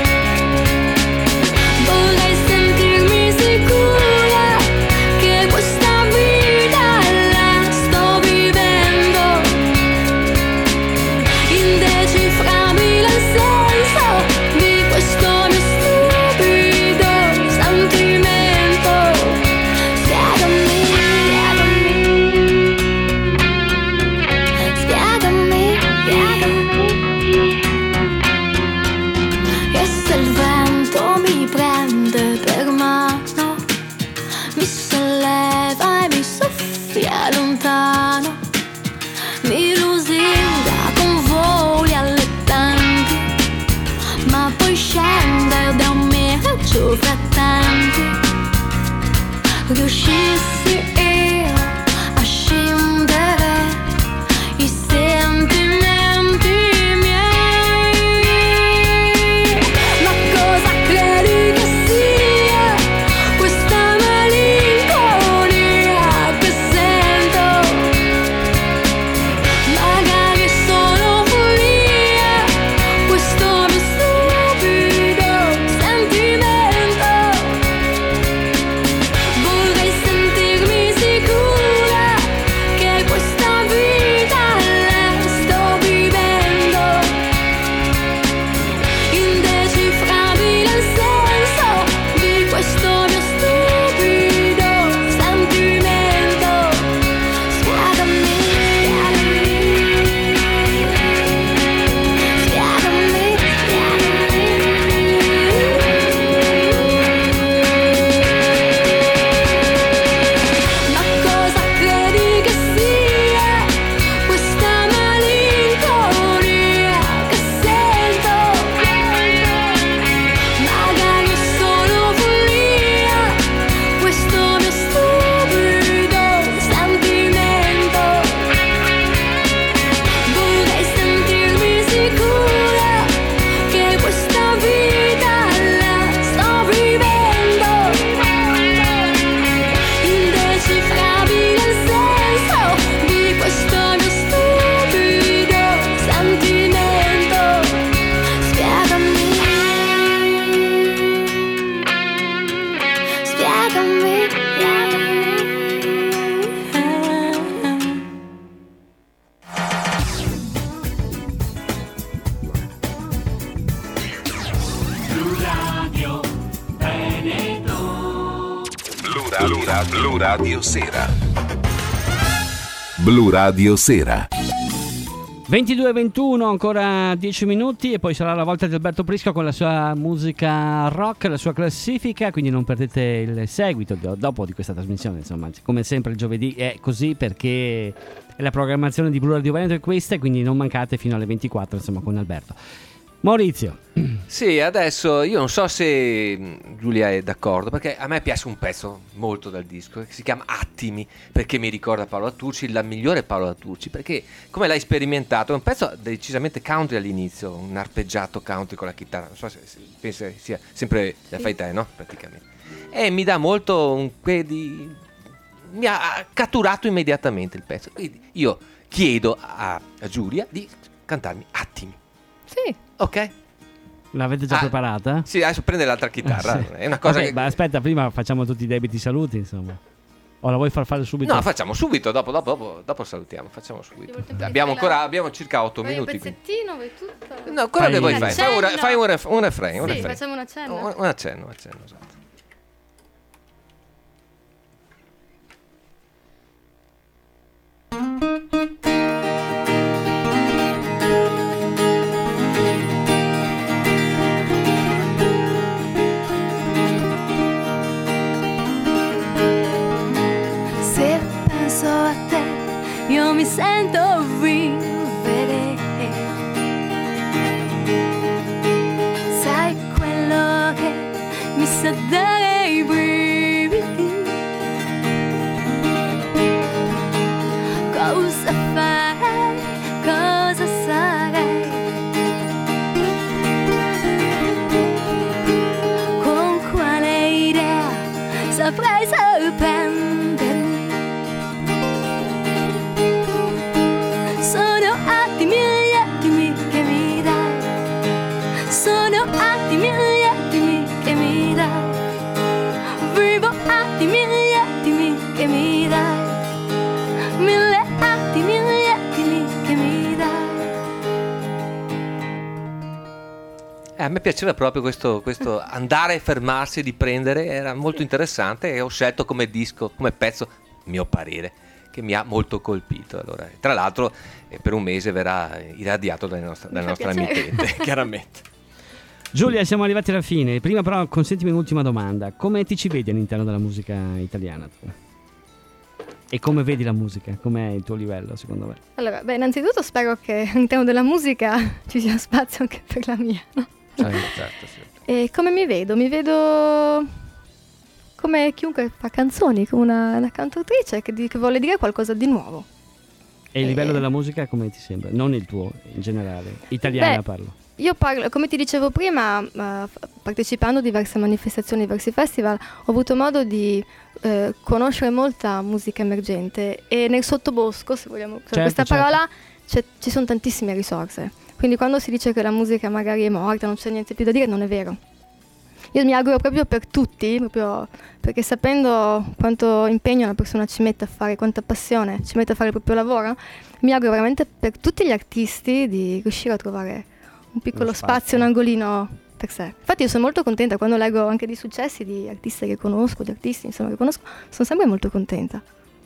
Vorrei sentirmi sicura che questa vita la sto vivendo, indecifrabile il senso di questo mio stupido sentimento. Spiegami, spiegami, e se il vento mi prende per mano, mi solleva e mi soffia lontano, mi lusinga con voli allettanti, ma poi scende da un miraggio fra tanti, riuscissi io a scindere i sentimenti miei. Ma cosa credi che sia questa malinconia che sento? Magari è solo follia, questo mio stupido sentimento. Vorrei sentirmi sicura che questa vita la sto vivendo, indecifrabile il senso di questo mio stupido sentimento. Spiegami, ma cosa credi che sia questa malinconia che sento? Magari è solo follia, questo mio stupido sentimento. Vorrei sentirmi sicura che questa vita la sto vivendo, indecifrabile il senso di questo mio stupido sentimento. Spiegami, spiegami. Blu Radio Sera. Blu Radio Sera. 22:21, ancora 10 minuti e poi sarà la volta di Alberto Prisco con la sua musica rock, la sua classifica, quindi non perdete il seguito dopo di questa trasmissione, insomma, come sempre il giovedì è così perché la programmazione di Blu Radio Veneto è questa e quindi non mancate fino alle 24, insomma, con Alberto. Maurizio. Sì, adesso io non so se Giulia è d'accordo, perché a me piace un pezzo molto dal disco che si chiama Attimi, perché mi ricorda Paolo Turci, la migliore Paolo Turci, perché come l'hai sperimentato è un pezzo decisamente country all'inizio, un arpeggiato country con la chitarra, non so se pensa sia sempre la fai te, no? Praticamente. E mi dà molto mi ha catturato immediatamente il pezzo. Quindi io chiedo a Giulia di cantarmi Attimi. Sì. Ok? L'avete già preparata? Sì, adesso prende l'altra chitarra. Sì. È una cosa che... Ma aspetta, prima facciamo tutti i debiti saluti, insomma. O la vuoi far fare subito? No, facciamo subito, dopo salutiamo, facciamo subito. Abbiamo circa 8 minuti. Un pezzettino, vuoi tutto? No, quello che vuoi fare. Fai un refrain. Sì, facciamo un accenno. Un accenno, esatto. Se penso a te, io mi sento vivere. Sai quello che mi sa dare i brividi. Cosa farei, cosa sarei, con quale idea saprei sorprendermi. Sono attimi gli attimi che mi dai, sono attimi gli attimi che mi dai, vivo attimi gli attimi che mi dai, mille attimi gli attimi che mi dai. A me piaceva proprio questo andare e fermarsi, di prendere, era molto interessante, e ho scelto come disco, come pezzo, mio parere, che mi ha molto colpito. Allora, tra l'altro per un mese verrà irradiato dalla nostra emittente, chiaramente. Giulia, siamo arrivati alla fine. Prima però consentimi un'ultima domanda. Come ti ci vedi all'interno della musica italiana tu? E come vedi la musica? Com'è il tuo livello, secondo me? Allora, innanzitutto spero che all'interno della musica ci sia spazio anche per la mia, no? Certo, sì. E come mi vedo? Mi vedo come chiunque fa canzoni, come una cantautrice che vuole dire qualcosa di nuovo. E il livello della musica come ti sembra? Non il tuo, in generale. Italiana parlo. Io parlo, come ti dicevo prima, partecipando a diverse manifestazioni, diversi festival, ho avuto modo di conoscere molta musica emergente, e nel sottobosco, se vogliamo usare questa parola, ci sono tantissime risorse. Quindi quando si dice che la musica magari è morta, non c'è niente più da dire, non è vero. Io mi auguro proprio per tutti, proprio perché sapendo quanto impegno una persona ci mette a fare, quanta passione ci mette a fare il proprio lavoro, mi auguro veramente per tutti gli artisti di riuscire a trovare un piccolo spazio, un angolino per sé. Infatti io sono molto contenta quando leggo anche di successi di artisti che conosco, di artisti insomma che conosco, sono sempre molto contenta.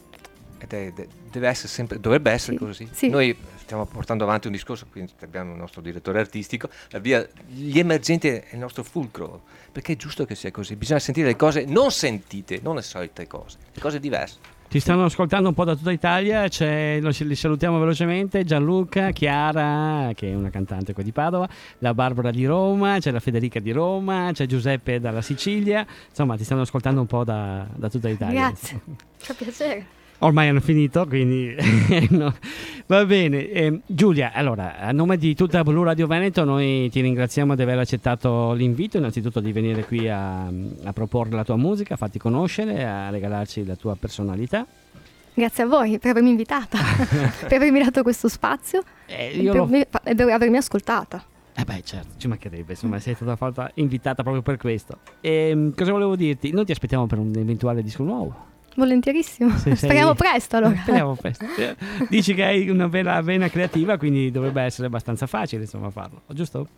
Deve essere sempre, dovrebbe essere così. Sì. Noi stiamo portando avanti un discorso, quindi abbiamo il nostro direttore artistico, gli emergenti è il nostro fulcro, perché è giusto che sia così, bisogna sentire le cose non sentite, non le solite cose, le cose diverse. Ti stanno ascoltando un po' da tutta Italia, li salutiamo velocemente: Gianluca, Chiara, che è una cantante qua di Padova, la Barbara di Roma, c'è la Federica di Roma, c'è Giuseppe dalla Sicilia, insomma ti stanno ascoltando un po' da tutta Italia. Grazie, fa piacere. Ormai hanno finito, quindi no. Va bene. Giulia, allora, a nome di tutta Blu Radio Veneto noi ti ringraziamo di aver accettato l'invito, innanzitutto di venire qui a proporre la tua musica, a farti conoscere, a regalarci la tua personalità. Grazie a voi per avermi invitata, per avermi dato questo spazio e per avermi ascoltata. Certo, ci mancherebbe, insomma, sei stata invitata proprio per questo. Cosa volevo dirti? Noi ti aspettiamo per un eventuale disco nuovo. Volentierissimo, speriamo presto allora. Speriamo presto. Dici che hai una bella vena creativa, quindi dovrebbe essere abbastanza facile insomma farlo, giusto?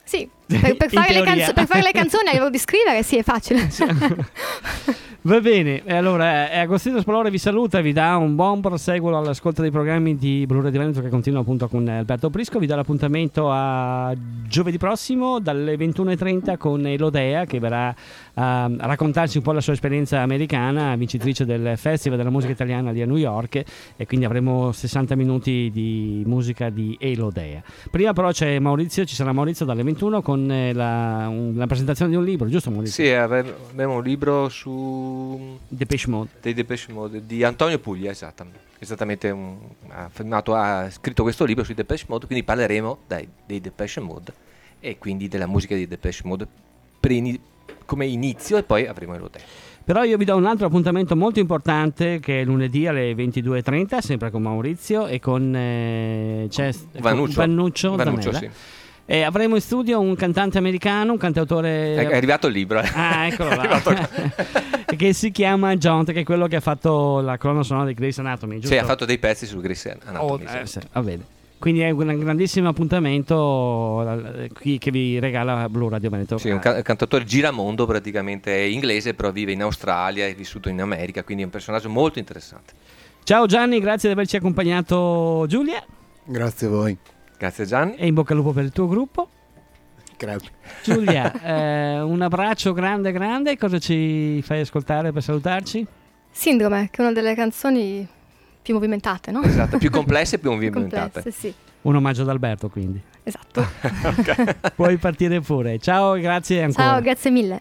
Sì, per fare le canzoni a livello di scrivere sì, è facile. Va bene, e allora Agostino Spalore vi saluta, vi dà un buon proseguo all'ascolto dei programmi di Blu Radio Veneto, che continua appunto con Alberto Prisco. Vi dà l'appuntamento a giovedì prossimo dalle 21:30 con Elodea, che verrà a raccontarci un po' la sua esperienza americana, vincitrice del Festival della Musica Italiana lì a New York, e quindi avremo 60 minuti di musica di Elodea. Prima però ci sarà Maurizio dalle 21 con la presentazione di un libro, giusto Maurizio? Sì, abbiamo un libro su Depeche Mode. Dei Depeche Mode di Antonio Puglia, esattamente ha scritto questo libro sui Depeche Mode, quindi parleremo dei Depeche Mode e quindi della musica dei Depeche Mode come inizio, e poi avremo Elodea. Però io vi do un altro appuntamento molto importante, che è lunedì alle 22:30, sempre con Maurizio e con Vannuccio Danella. Sì. E avremo in studio un cantante americano, un cantautore. È arrivato il libro. Ah, eccolo là. Che si chiama John, che è quello che ha fatto la colonna sonora di Grey's Anatomy, giusto? Sì, ha fatto dei pezzi su Grey's Anatomy. Sì, va bene. Quindi è un grandissimo appuntamento che vi regala Blu Radio Veneto. Sì, un cantautore giramondo, praticamente è inglese, però vive in Australia, è vissuto in America, quindi è un personaggio molto interessante. Ciao Gianni, grazie di averci accompagnato. Giulia. Grazie a voi. Grazie Gianni. E in bocca al lupo per il tuo gruppo. Grazie. Giulia, un abbraccio grande. Cosa ci fai ascoltare per salutarci? Sindrome, che è una delle canzoni più movimentate, no? Esatto, più complesse e più movimentate. Complesse, sì. Un omaggio ad Alberto, quindi. Esatto. Okay. Puoi partire pure. Ciao, grazie ancora. Ciao, grazie mille.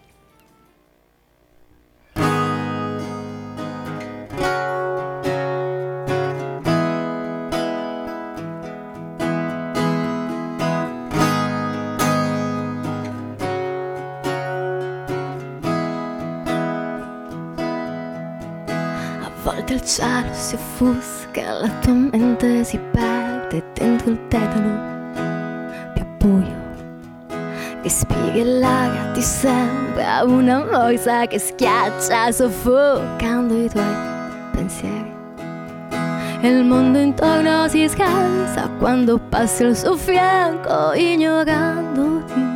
A volte il cielo si offusca, la tua mente si perde dentro il tetano più buio. Respiri e l'aria ti sembra una morsa che schiaccia soffocando i tuoi pensieri. E il mondo intorno si scalza quando passi al suo fianco ignorandoti.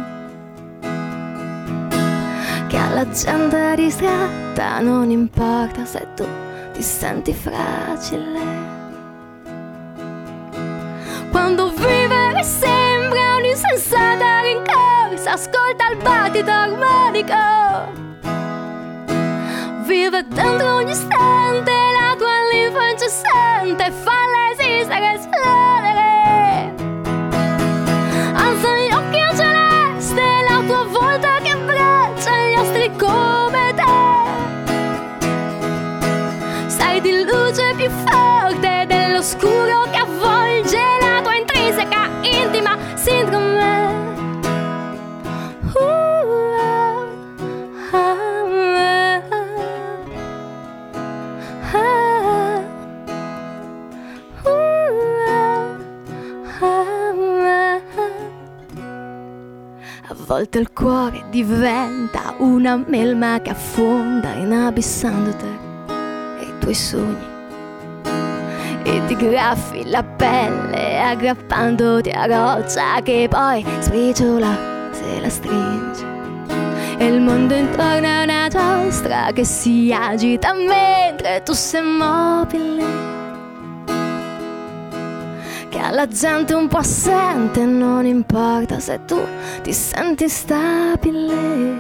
Che alla gente distratta non importa se tu ti senti fragile. Quando vivere sembra un'insensata rincorsa, ascolta il battito armonico. Vive dentro ogni istante la tua linfa incessante, falla esistere e esplodere. Alza gli occhi a celeste, la tua volta che abbraccia gli astri come te. Sai di luce più forte dell'oscuro che avvolge la tua intrinseca intima sindrome. A volte il cuore diventa una melma che affonda inabissando te e i tuoi sogni, e ti graffi la pelle aggrappandoti a roccia che poi sbriciola se la stringi. E il mondo intorno è una giostra che si agita mentre tu sei immobile. Che alla gente un po' assente non importa se tu ti senti stabile.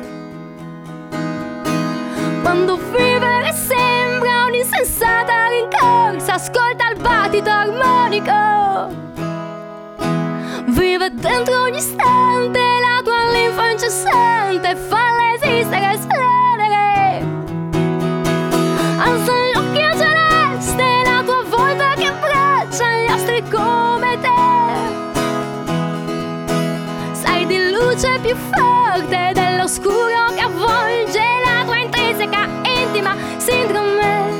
Quando vivere sembra un'insensata rincorsa, ascolta il battito armonico. Vive dentro ogni istante la tua linfa incessante, falla esistere e esplodere. Alza gli occhi a celeste, la tua volta che abbraccia gli astri come te. Sai di luce più forte dell'oscuro che avvolge la tua intrinseca intima sindrome.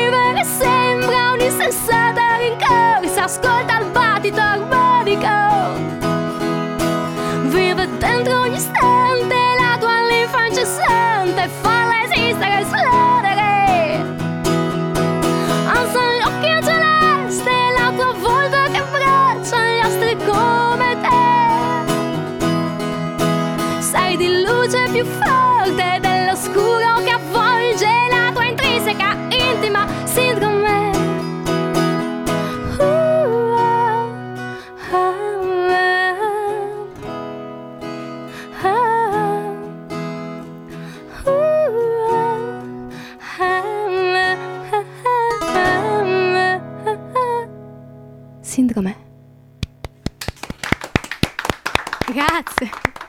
vivere sembra un'insensata rincorsa, ascolta il battito armonico. Vive dentro ogni istante la tua linfa incessante, falla esistere e esplodere. Alza gli occhi a celeste, la tua volta che abbraccia gli astri come te. Sei di luce più forte dell'oscuro che avvolge la tua intrinseca intima sindrome. Sindrome. Grazie.